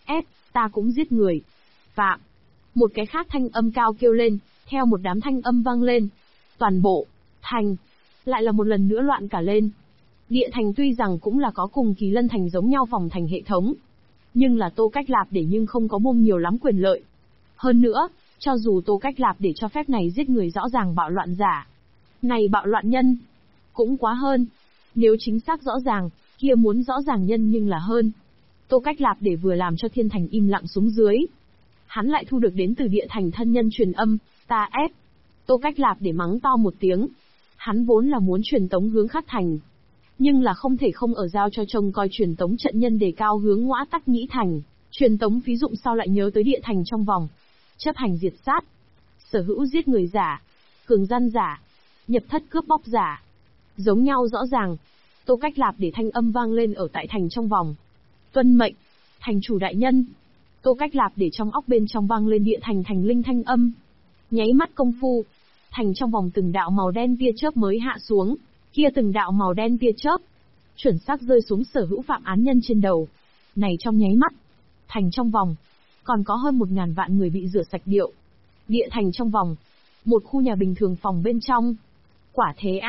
Ta cũng giết người. Phạm. Một cái khác thanh âm cao kêu lên, theo một đám thanh âm vang lên. Toàn bộ, thành, lại là một lần nữa loạn cả lên. Địa thành tuy rằng cũng là có cùng Kỳ Lân thành giống nhau phòng thành hệ thống. Nhưng là Tô Cách Lạp để nhưng không có buông nhiều lắm quyền lợi. Hơn nữa, cho dù Tô Cách Lạp để cho phép này giết người rõ ràng bạo loạn giả. Này bạo loạn nhân, cũng quá hơn. Nếu chính xác rõ ràng, kia muốn rõ ràng nhân nhưng là hơn. Tô Cách Lạp để vừa làm cho thiên thành im lặng xuống dưới. Hắn lại thu được đến từ địa thành thân nhân truyền âm, ta ép. Tô Cách Lạp để mắng to một tiếng. Hắn vốn là muốn truyền tống hướng khắc thành. Nhưng là không thể không ở giao cho trông coi truyền tống trận nhân đề cao hướng Ngõa Tắc Nhĩ Thành. Truyền tống phí dụng sau lại nhớ tới địa thành trong vòng. Chấp hành diệt sát. Sở hữu giết người giả. Cường gian giả. Nhập thất cướp bóc giả. Giống nhau rõ ràng. Tô Cách Lạp để thanh âm vang lên ở tại thành trong vòng. Tuân mệnh. Thành chủ đại nhân. Tô Cách Lạp để trong óc bên trong vang lên địa thành thành linh thanh âm. Nháy mắt công phu. Thành trong vòng từng đạo màu đen tia chớp mới hạ xuống. Kia từng đạo màu đen tia chớp. Chuẩn xác rơi xuống sở hữu phạm án nhân trên đầu. Này trong nháy mắt. Thành trong vòng. Còn có hơn 1000 vạn người bị rửa sạch điệu. Địa thành trong vòng. Một khu nhà bình thường phòng bên trong. Quả thế a,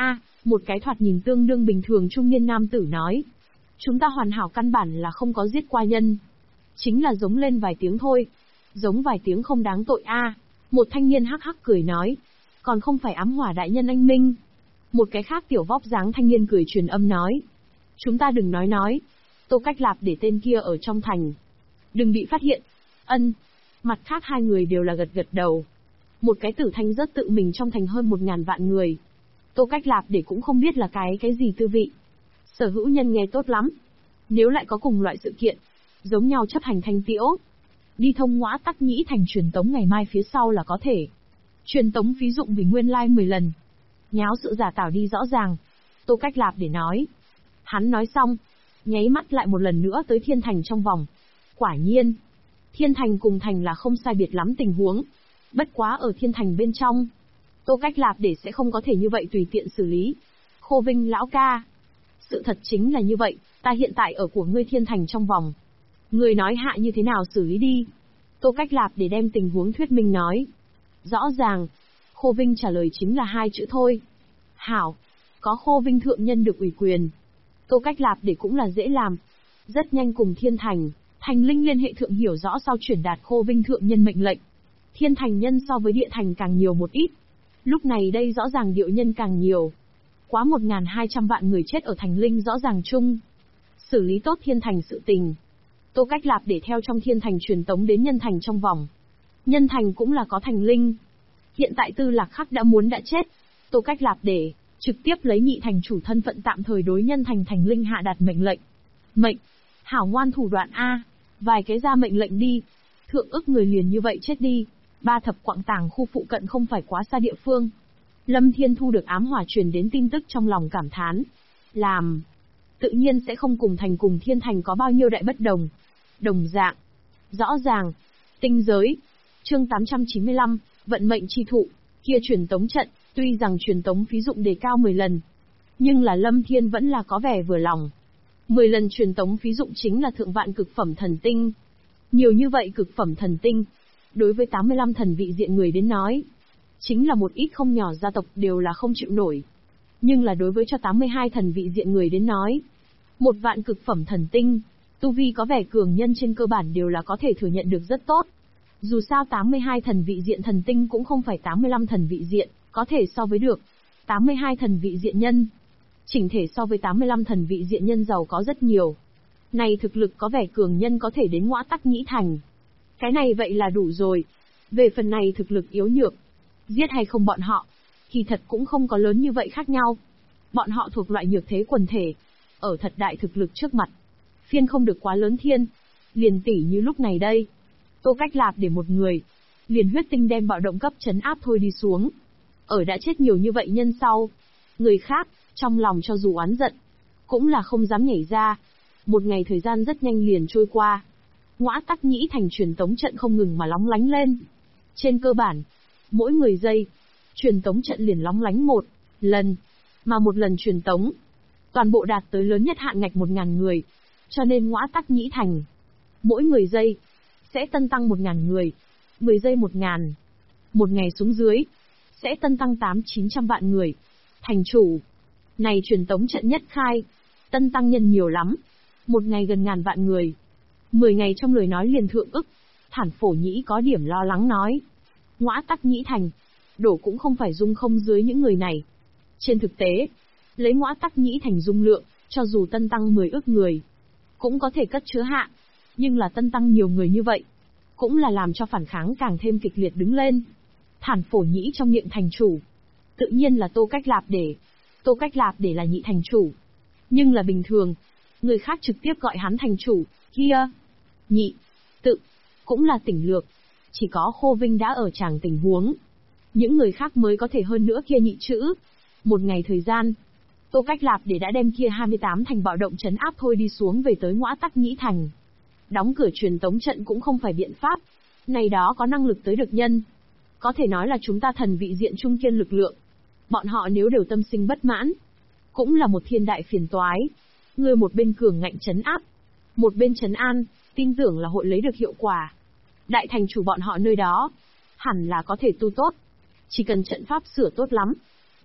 Một cái thoạt nhìn tương đương bình thường trung niên nam tử nói. Chúng ta hoàn hảo căn bản là không có giết qua nhân. Chính là giống lên vài tiếng thôi. Giống vài tiếng không đáng tội a. Một thanh niên hắc hắc cười nói. Còn không phải ám hỏa đại nhân anh minh. Một cái khác tiểu vóc dáng thanh niên cười truyền âm nói. Chúng ta đừng nói. Tô Cách Lạp để tên kia ở trong thành. Đừng bị phát hiện. Ân. Mặt khác hai người đều là gật gật đầu. Một cái tử thanh rất tự mình trong thành hơn 1000 vạn người. Tô Cách Lạp để cũng không biết là cái gì tư vị. Sở hữu nhân nghe tốt lắm. Nếu lại có cùng loại sự kiện, giống nhau chấp hành thanh tiễu. Đi thông ngõa tắc nhĩ thành truyền tống ngày mai phía sau là có thể. Truyền tống phí dụng vì nguyên lai 10 lần. Nháo sự giả tảo đi rõ ràng. Tô Cách Lạp để nói. Hắn nói xong, nháy mắt lại một lần nữa tới thiên thành trong vòng. Quả nhiên, thiên thành cùng thành là không sai biệt lắm tình huống. Bất quá ở thiên thành bên trong, Tô Cách Lạp để sẽ không có thể như vậy tùy tiện xử lý. Khô Vinh lão ca. Sự thật chính là như vậy, ta hiện tại ở của ngươi thiên thành trong vòng. Ngươi nói hạ như thế nào xử lý đi. Tô Cách Lạp để đem tình huống thuyết minh nói. Rõ ràng, Khô Vinh trả lời chính là 2 chữ thôi. Hảo, có Khô Vinh thượng nhân được ủy quyền. Tô Cách Lạp để cũng là dễ làm. Rất nhanh cùng thiên thành, thành linh liên hệ thượng hiểu rõ sau chuyển đạt Khô Vinh thượng nhân mệnh lệnh. Thiên thành nhân so với địa thành càng nhiều một ít. Lúc này đây rõ ràng điệu nhân càng nhiều. Quá 1200 vạn người chết ở thành linh rõ ràng chung. Xử lý tốt thiên thành sự tình. Tô Cách Lạp để theo trong thiên thành truyền tống đến nhân thành trong vòng. Nhân thành cũng là có thành linh. Hiện tại Tư Lạc Khắc đã chết. Tô Cách Lạp để trực tiếp lấy nhị thành chủ thân phận tạm thời đối nhân thành thành linh hạ đạt mệnh lệnh. Mệnh, hảo ngoan thủ đoạn a, vài cái ra mệnh lệnh đi. Thượng ức người liền như vậy chết đi. 3 thập quạng tàng khu phụ cận không phải quá xa địa phương. Lâm Thiên thu được ám hỏa truyền đến tin tức trong lòng cảm thán. Làm, tự nhiên sẽ không cùng thành cùng thiên thành có bao nhiêu đại bất đồng. Đồng dạng, rõ ràng, tinh giới. Chương 895, vận mệnh chi thụ, kia truyền tống trận, tuy rằng truyền tống phí dụng đề cao 10 lần, nhưng là Lâm Thiên vẫn là có vẻ vừa lòng. 10 lần truyền tống phí dụng chính là thượng vạn cực phẩm thần tinh. Nhiều như vậy cực phẩm thần tinh, đối với 85 thần vị diện người đến nói, chính là một ít không nhỏ gia tộc đều là không chịu nổi. Nhưng là đối với cho 82 thần vị diện người đến nói, một vạn cực phẩm thần tinh, tu vi có vẻ cường nhân trên cơ bản đều là có thể thừa nhận được rất tốt. Dù sao 82 thần vị diện thần tinh cũng không phải 85 thần vị diện, có thể so với được. 82 thần vị diện nhân, chỉnh thể so với 85 thần vị diện nhân giàu có rất nhiều. Này thực lực có vẻ cường nhân có thể đến ngõa tắc nhĩ thành. Cái này vậy là đủ rồi. Về phần này thực lực yếu nhược, giết hay không bọn họ, thì thật cũng không có lớn như vậy khác nhau. Bọn họ thuộc loại nhược thế quần thể, ở thật đại thực lực trước mặt, phiên không được quá lớn thiên. Liền tỉ như lúc này đây, Tô Cách Lạp để một người, liền huyết tinh đem bạo động cấp trấn áp thôi đi xuống. Ở đã chết nhiều như vậy nhân sau, người khác, trong lòng cho dù oán giận, cũng là không dám nhảy ra. Một ngày thời gian rất nhanh liền trôi qua. Ngõa tắc nhĩ thành truyền tống trận không ngừng mà lóng lánh lên. Trên cơ bản, mỗi 10 giây, truyền tống trận liền lóng lánh 1 lần, mà một lần truyền tống, toàn bộ đạt tới lớn nhất hạn ngạch 1000 người. Cho nên ngõa tắc nhĩ thành, mỗi 10 giây, sẽ tân tăng 1000 người, 10 giây 1000. Một ngày xuống dưới, sẽ tân tăng 800-900 vạn người. Thành chủ, này truyền tống trận nhất khai, tân tăng nhân nhiều lắm. Một ngày gần ngàn vạn người. 10 ngày trong lời nói liền thượng ức. Thản Phổ Nhĩ có điểm lo lắng nói. Ngõa tắc nhĩ thành, đổ cũng không phải dung không dưới những người này. Trên thực tế, lấy ngõa tắc nhĩ thành dung lượng, cho dù tân tăng 10 ức người, cũng có thể cất chứa hạ. Nhưng là tân tăng nhiều người như vậy, cũng là làm cho phản kháng càng thêm kịch liệt đứng lên. Thản Phổ Nhĩ trong miệng thành chủ, tự nhiên là Tô Cách Lạp để. Tô Cách Lạp để là nhị thành chủ. Nhưng là bình thường, người khác trực tiếp gọi hắn thành chủ, kia, nhị, tự, cũng là tỉnh lược. Chỉ có Khô Vinh đã ở tràng tình huống. Những người khác mới có thể hơn nữa kia nhị chữ. Một ngày thời gian, Tô Cách Lạp để đã đem kia 28 thành bạo động trấn áp thôi đi xuống về tới ngõa tắc nhĩ thành. Đóng cửa truyền tống trận cũng không phải biện pháp. Này đó có năng lực tới được nhân. Có thể nói là chúng ta thần vị diện trung kiên lực lượng. Bọn họ nếu đều tâm sinh bất mãn, cũng là một thiên đại phiền toái. Người một bên cường ngạnh trấn áp, một bên trấn an, tin tưởng là hội lấy được hiệu quả. Đại thành chủ bọn họ nơi đó, hẳn là có thể tu tốt. Chỉ cần trận pháp sửa tốt lắm,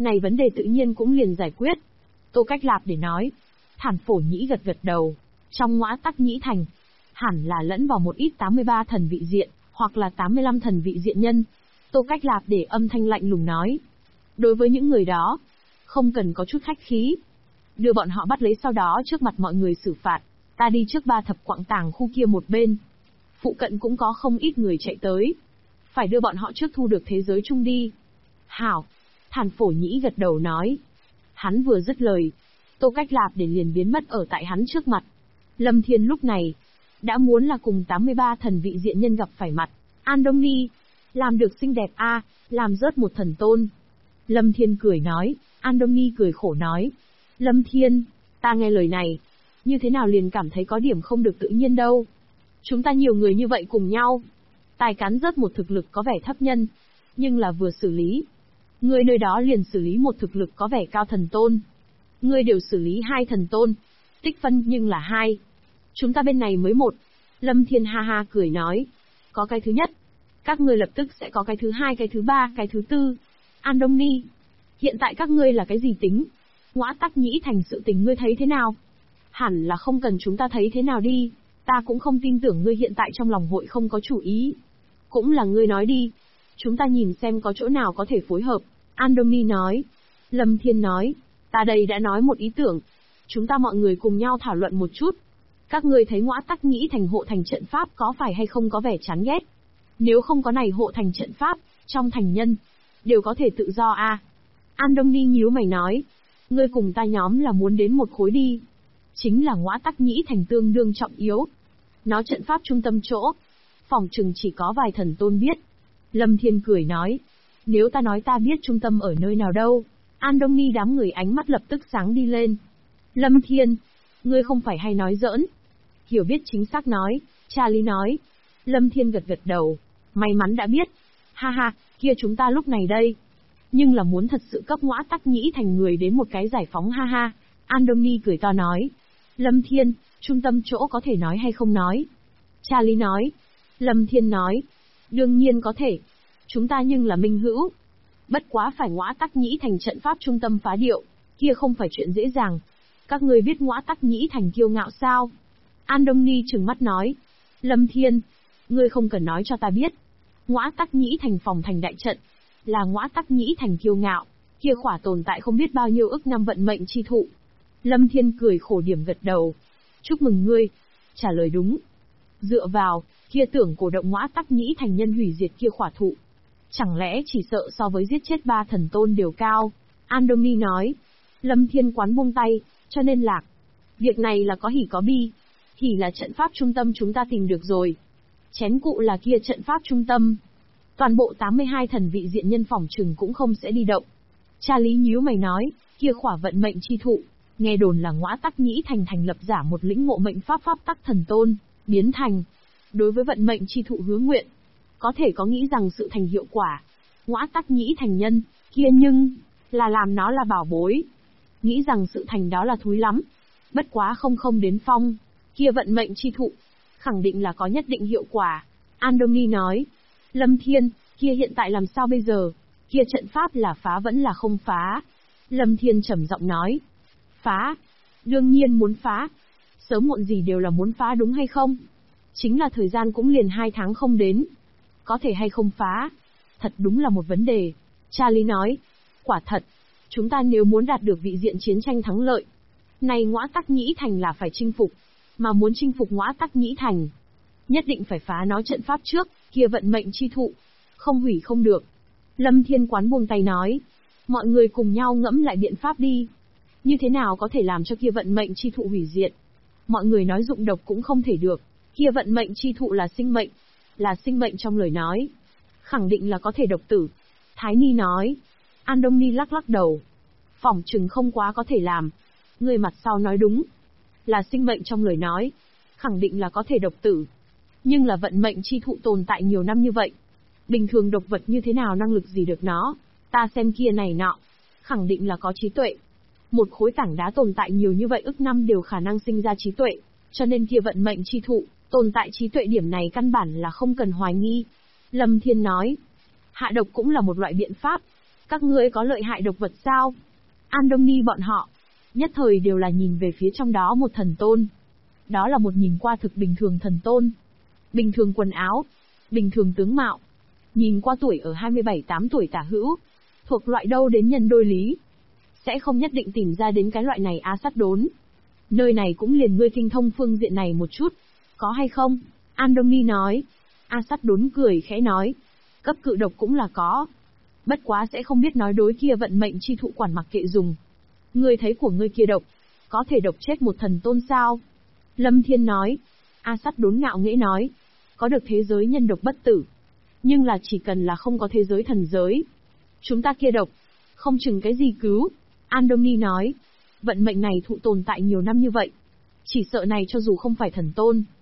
Này vấn đề tự nhiên cũng liền giải quyết. Tô Cách Lạp để nói. Thản Phổ Nhĩ gật gật đầu. Trong Ngõa Tắc Nhĩ Thành, hẳn là lẫn vào một ít 83 thần vị diện, hoặc là 85 thần vị diện nhân. Tô Cách Lạp để âm thanh lạnh lùng nói. Đối với những người đó, không cần có chút khách khí. Đưa bọn họ bắt lấy sau đó trước mặt mọi người xử phạt. Ta đi trước 3 thập quặng tàng khu kia một bên. Phụ cận cũng có không ít người chạy tới. Phải đưa bọn họ trước thu được thế giới chung đi. Hảo. Thản Phổ Nhĩ gật đầu nói. Hắn vừa dứt lời, Tô Cách Lạp để liền biến mất ở tại hắn trước mặt. Lâm Thiên lúc này đã muốn là cùng 83 thần vị diện nhân gặp phải mặt. An Đông Ni, làm được xinh đẹp a, làm rớt một thần tôn. Lâm Thiên cười nói. An Đông Ni cười khổ nói. Lâm Thiên, ta nghe lời này, như thế nào liền cảm thấy có điểm không được tự nhiên đâu. Chúng ta nhiều người như vậy cùng nhau, tài cán rớt một thực lực có vẻ thấp nhân, nhưng là vừa xử lý. Ngươi nơi đó liền xử lý một thực lực có vẻ cao thần tôn. Ngươi đều xử lý 2 thần tôn, tích phân nhưng là 2. Chúng ta bên này mới 1. Lâm Thiên ha ha cười nói. Có cái thứ nhất, các ngươi lập tức sẽ có cái thứ 2, cái thứ 3, cái thứ 4. An Đông Ni, hiện tại các ngươi là cái gì tính? Ngõa Tắc Nhĩ Thành sự tình ngươi thấy thế nào? Hẳn là không cần chúng ta thấy thế nào đi. Ta cũng không tin tưởng ngươi hiện tại trong lòng hội không có chủ ý. Cũng là ngươi nói đi. Chúng ta nhìn xem có chỗ nào có thể phối hợp. An Đông Ni nói. Lâm Thiên nói. Ta đây đã nói một ý tưởng. Chúng ta mọi người cùng nhau thảo luận một chút. Các ngươi thấy Ngõa Tắc Nhĩ Thành hộ thành trận pháp có phải hay không có vẻ chán ghét? Nếu không có này hộ thành trận pháp, trong thành nhân đều có thể tự do a. An Đông Ni nhíu mày nói. Ngươi cùng ta nhóm là muốn đến một khối đi. Chính là Ngõa Tắc Nhĩ Thành tương đương trọng yếu. Nó trận pháp trung tâm chỗ, phỏng chừng chỉ có vài thần tôn biết. Lâm Thiên cười nói. Nếu ta nói ta biết trung tâm ở nơi nào đâu? An Đông Ni đám người ánh mắt lập tức sáng đi lên. Lâm Thiên, ngươi không phải hay nói giỡn. Hiểu biết chính xác nói, Charlie nói. Lâm Thiên gật gật đầu. May mắn đã biết. Ha ha, kia chúng ta lúc này đây. Nhưng là muốn thật sự cấp Ngõa Tắc Nhĩ Thành người đến một cái giải phóng ha ha. An Đông Ni cười to nói. Lâm Thiên, trung tâm chỗ có thể nói hay không nói? Charlie nói. Lâm Thiên nói. Đương nhiên có thể. Chúng ta nhưng là minh hữu. Bất quá phải Ngõa Tắc Nhĩ Thành trận pháp trung tâm phá điệu, kia không phải chuyện dễ dàng. Các ngươi biết Ngõa Tắc Nhĩ Thành kiêu ngạo sao? An Đông Ni trừng mắt nói. Lâm Thiên, ngươi không cần nói cho ta biết. Ngõa Tắc Nhĩ Thành phòng thành đại trận, là Ngõa Tắc Nhĩ Thành kiêu ngạo, kia khỏa tồn tại không biết bao nhiêu ức năm vận mệnh chi thụ. Lâm Thiên cười khổ điểm gật đầu. Chúc mừng ngươi, trả lời đúng. Dựa vào, kia tưởng cổ động Ngõa Tắc Nhĩ Thành nhân hủy diệt kia khỏa thụ. Chẳng lẽ chỉ sợ so với giết chết 3 thần tôn đều cao? An Đông Ni nói. Lâm Thiên quán buông tay, cho nên lạc. Việc này là có hỉ có bi. Hỉ là trận pháp trung tâm chúng ta tìm được rồi. Chén cụ là kia trận pháp trung tâm. Toàn bộ 82 thần vị diện nhân phỏng chừng cũng không sẽ đi động. Charlie nhíu mày nói, kia khỏa vận mệnh chi thụ, nghe đồn là Ngõa Tắc Nhĩ Thành thành lập giả một lĩnh ngộ mệnh pháp pháp tắc thần tôn, biến thành. Đối với vận mệnh chi thụ hứa nguyện, có thể có nghĩ rằng sự thành hiệu quả. Ngõa Tắc Nhĩ Thành nhân, kia nhưng, là làm nó là bảo bối. Nghĩ rằng sự thành đó là thúi lắm. Bất quá không đến phong, kia vận mệnh chi thụ, khẳng định là có nhất định hiệu quả. An Đông Ni nói. Lâm Thiên, kia hiện tại làm sao bây giờ? Kia trận pháp là phá vẫn là không phá? Lâm Thiên trầm giọng nói. Phá. Đương nhiên muốn phá. Sớm muộn gì đều là muốn phá đúng hay không? Chính là thời gian cũng liền 2 tháng không đến. Có thể hay không phá? Thật đúng là một vấn đề. Charlie nói. Quả thật. Chúng ta nếu muốn đạt được vị diện chiến tranh thắng lợi, này Ngõa Tắc Nhĩ Thành là phải chinh phục. Mà muốn chinh phục Ngõa Tắc Nhĩ Thành, nhất định phải phá nó trận pháp trước, kia vận mệnh chi thụ. Không hủy không được. Lâm Thiên quán buông tay nói. Mọi người cùng nhau ngẫm lại biện pháp đi. Như thế nào có thể làm cho kia vận mệnh chi thụ hủy diệt? Mọi người nói dụng độc cũng không thể được. Kia vận mệnh chi thụ là sinh mệnh. Là sinh mệnh trong lời nói. Khẳng định là có thể độc tử. Thái Ni nói. An Đông Ni lắc lắc đầu. Phỏng chừng không quá có thể làm. Người mặt sau nói đúng. Là sinh mệnh trong lời nói. Khẳng định là có thể độc tử. Nhưng là vận mệnh chi thụ tồn tại nhiều năm như vậy. Bình thường độc vật như thế nào năng lực gì được nó? Ta xem kia này nọ. Khẳng định là có trí tuệ. Một khối tảng đá tồn tại nhiều như vậy ức năm đều khả năng sinh ra trí tuệ. Cho nên kia vận mệnh chi thụ, tồn tại trí tuệ điểm này căn bản là không cần hoài nghi. Lâm Thiên nói. Hạ độc cũng là một loại biện pháp. Các ngươi có lợi hại độc vật sao? Andoni bọn họ, nhất thời đều là nhìn về phía trong đó một thần tôn. Đó là một nhìn qua thực bình thường thần tôn. Bình thường quần áo, bình thường tướng mạo. Nhìn qua tuổi ở 27-8 tuổi tả hữu, thuộc loại đâu đến nhân đôi lý. Sẽ không nhất định tìm ra đến cái loại này A Sát Đốn. Nơi này cũng liền ngươi kinh thông phương diện này một chút. Có hay không? Andoni nói. A Sát Đốn cười khẽ nói. Cấp cự độc cũng là có. Bất quá sẽ không biết nói đối kia vận mệnh chi thụ quản mặc kệ dùng. Ngươi thấy của ngươi kia độc, có thể độc chết một thần tôn sao? Lâm Thiên nói. A Sát Đốn ngạo nghễ nói. Có được thế giới nhân độc bất tử. Nhưng là chỉ cần là không có thế giới thần giới. Chúng ta kia độc, không chừng cái gì cứu. Andoni nói. Vận mệnh này thụ tồn tại nhiều năm như vậy. Chỉ sợ này cho dù không phải thần tôn,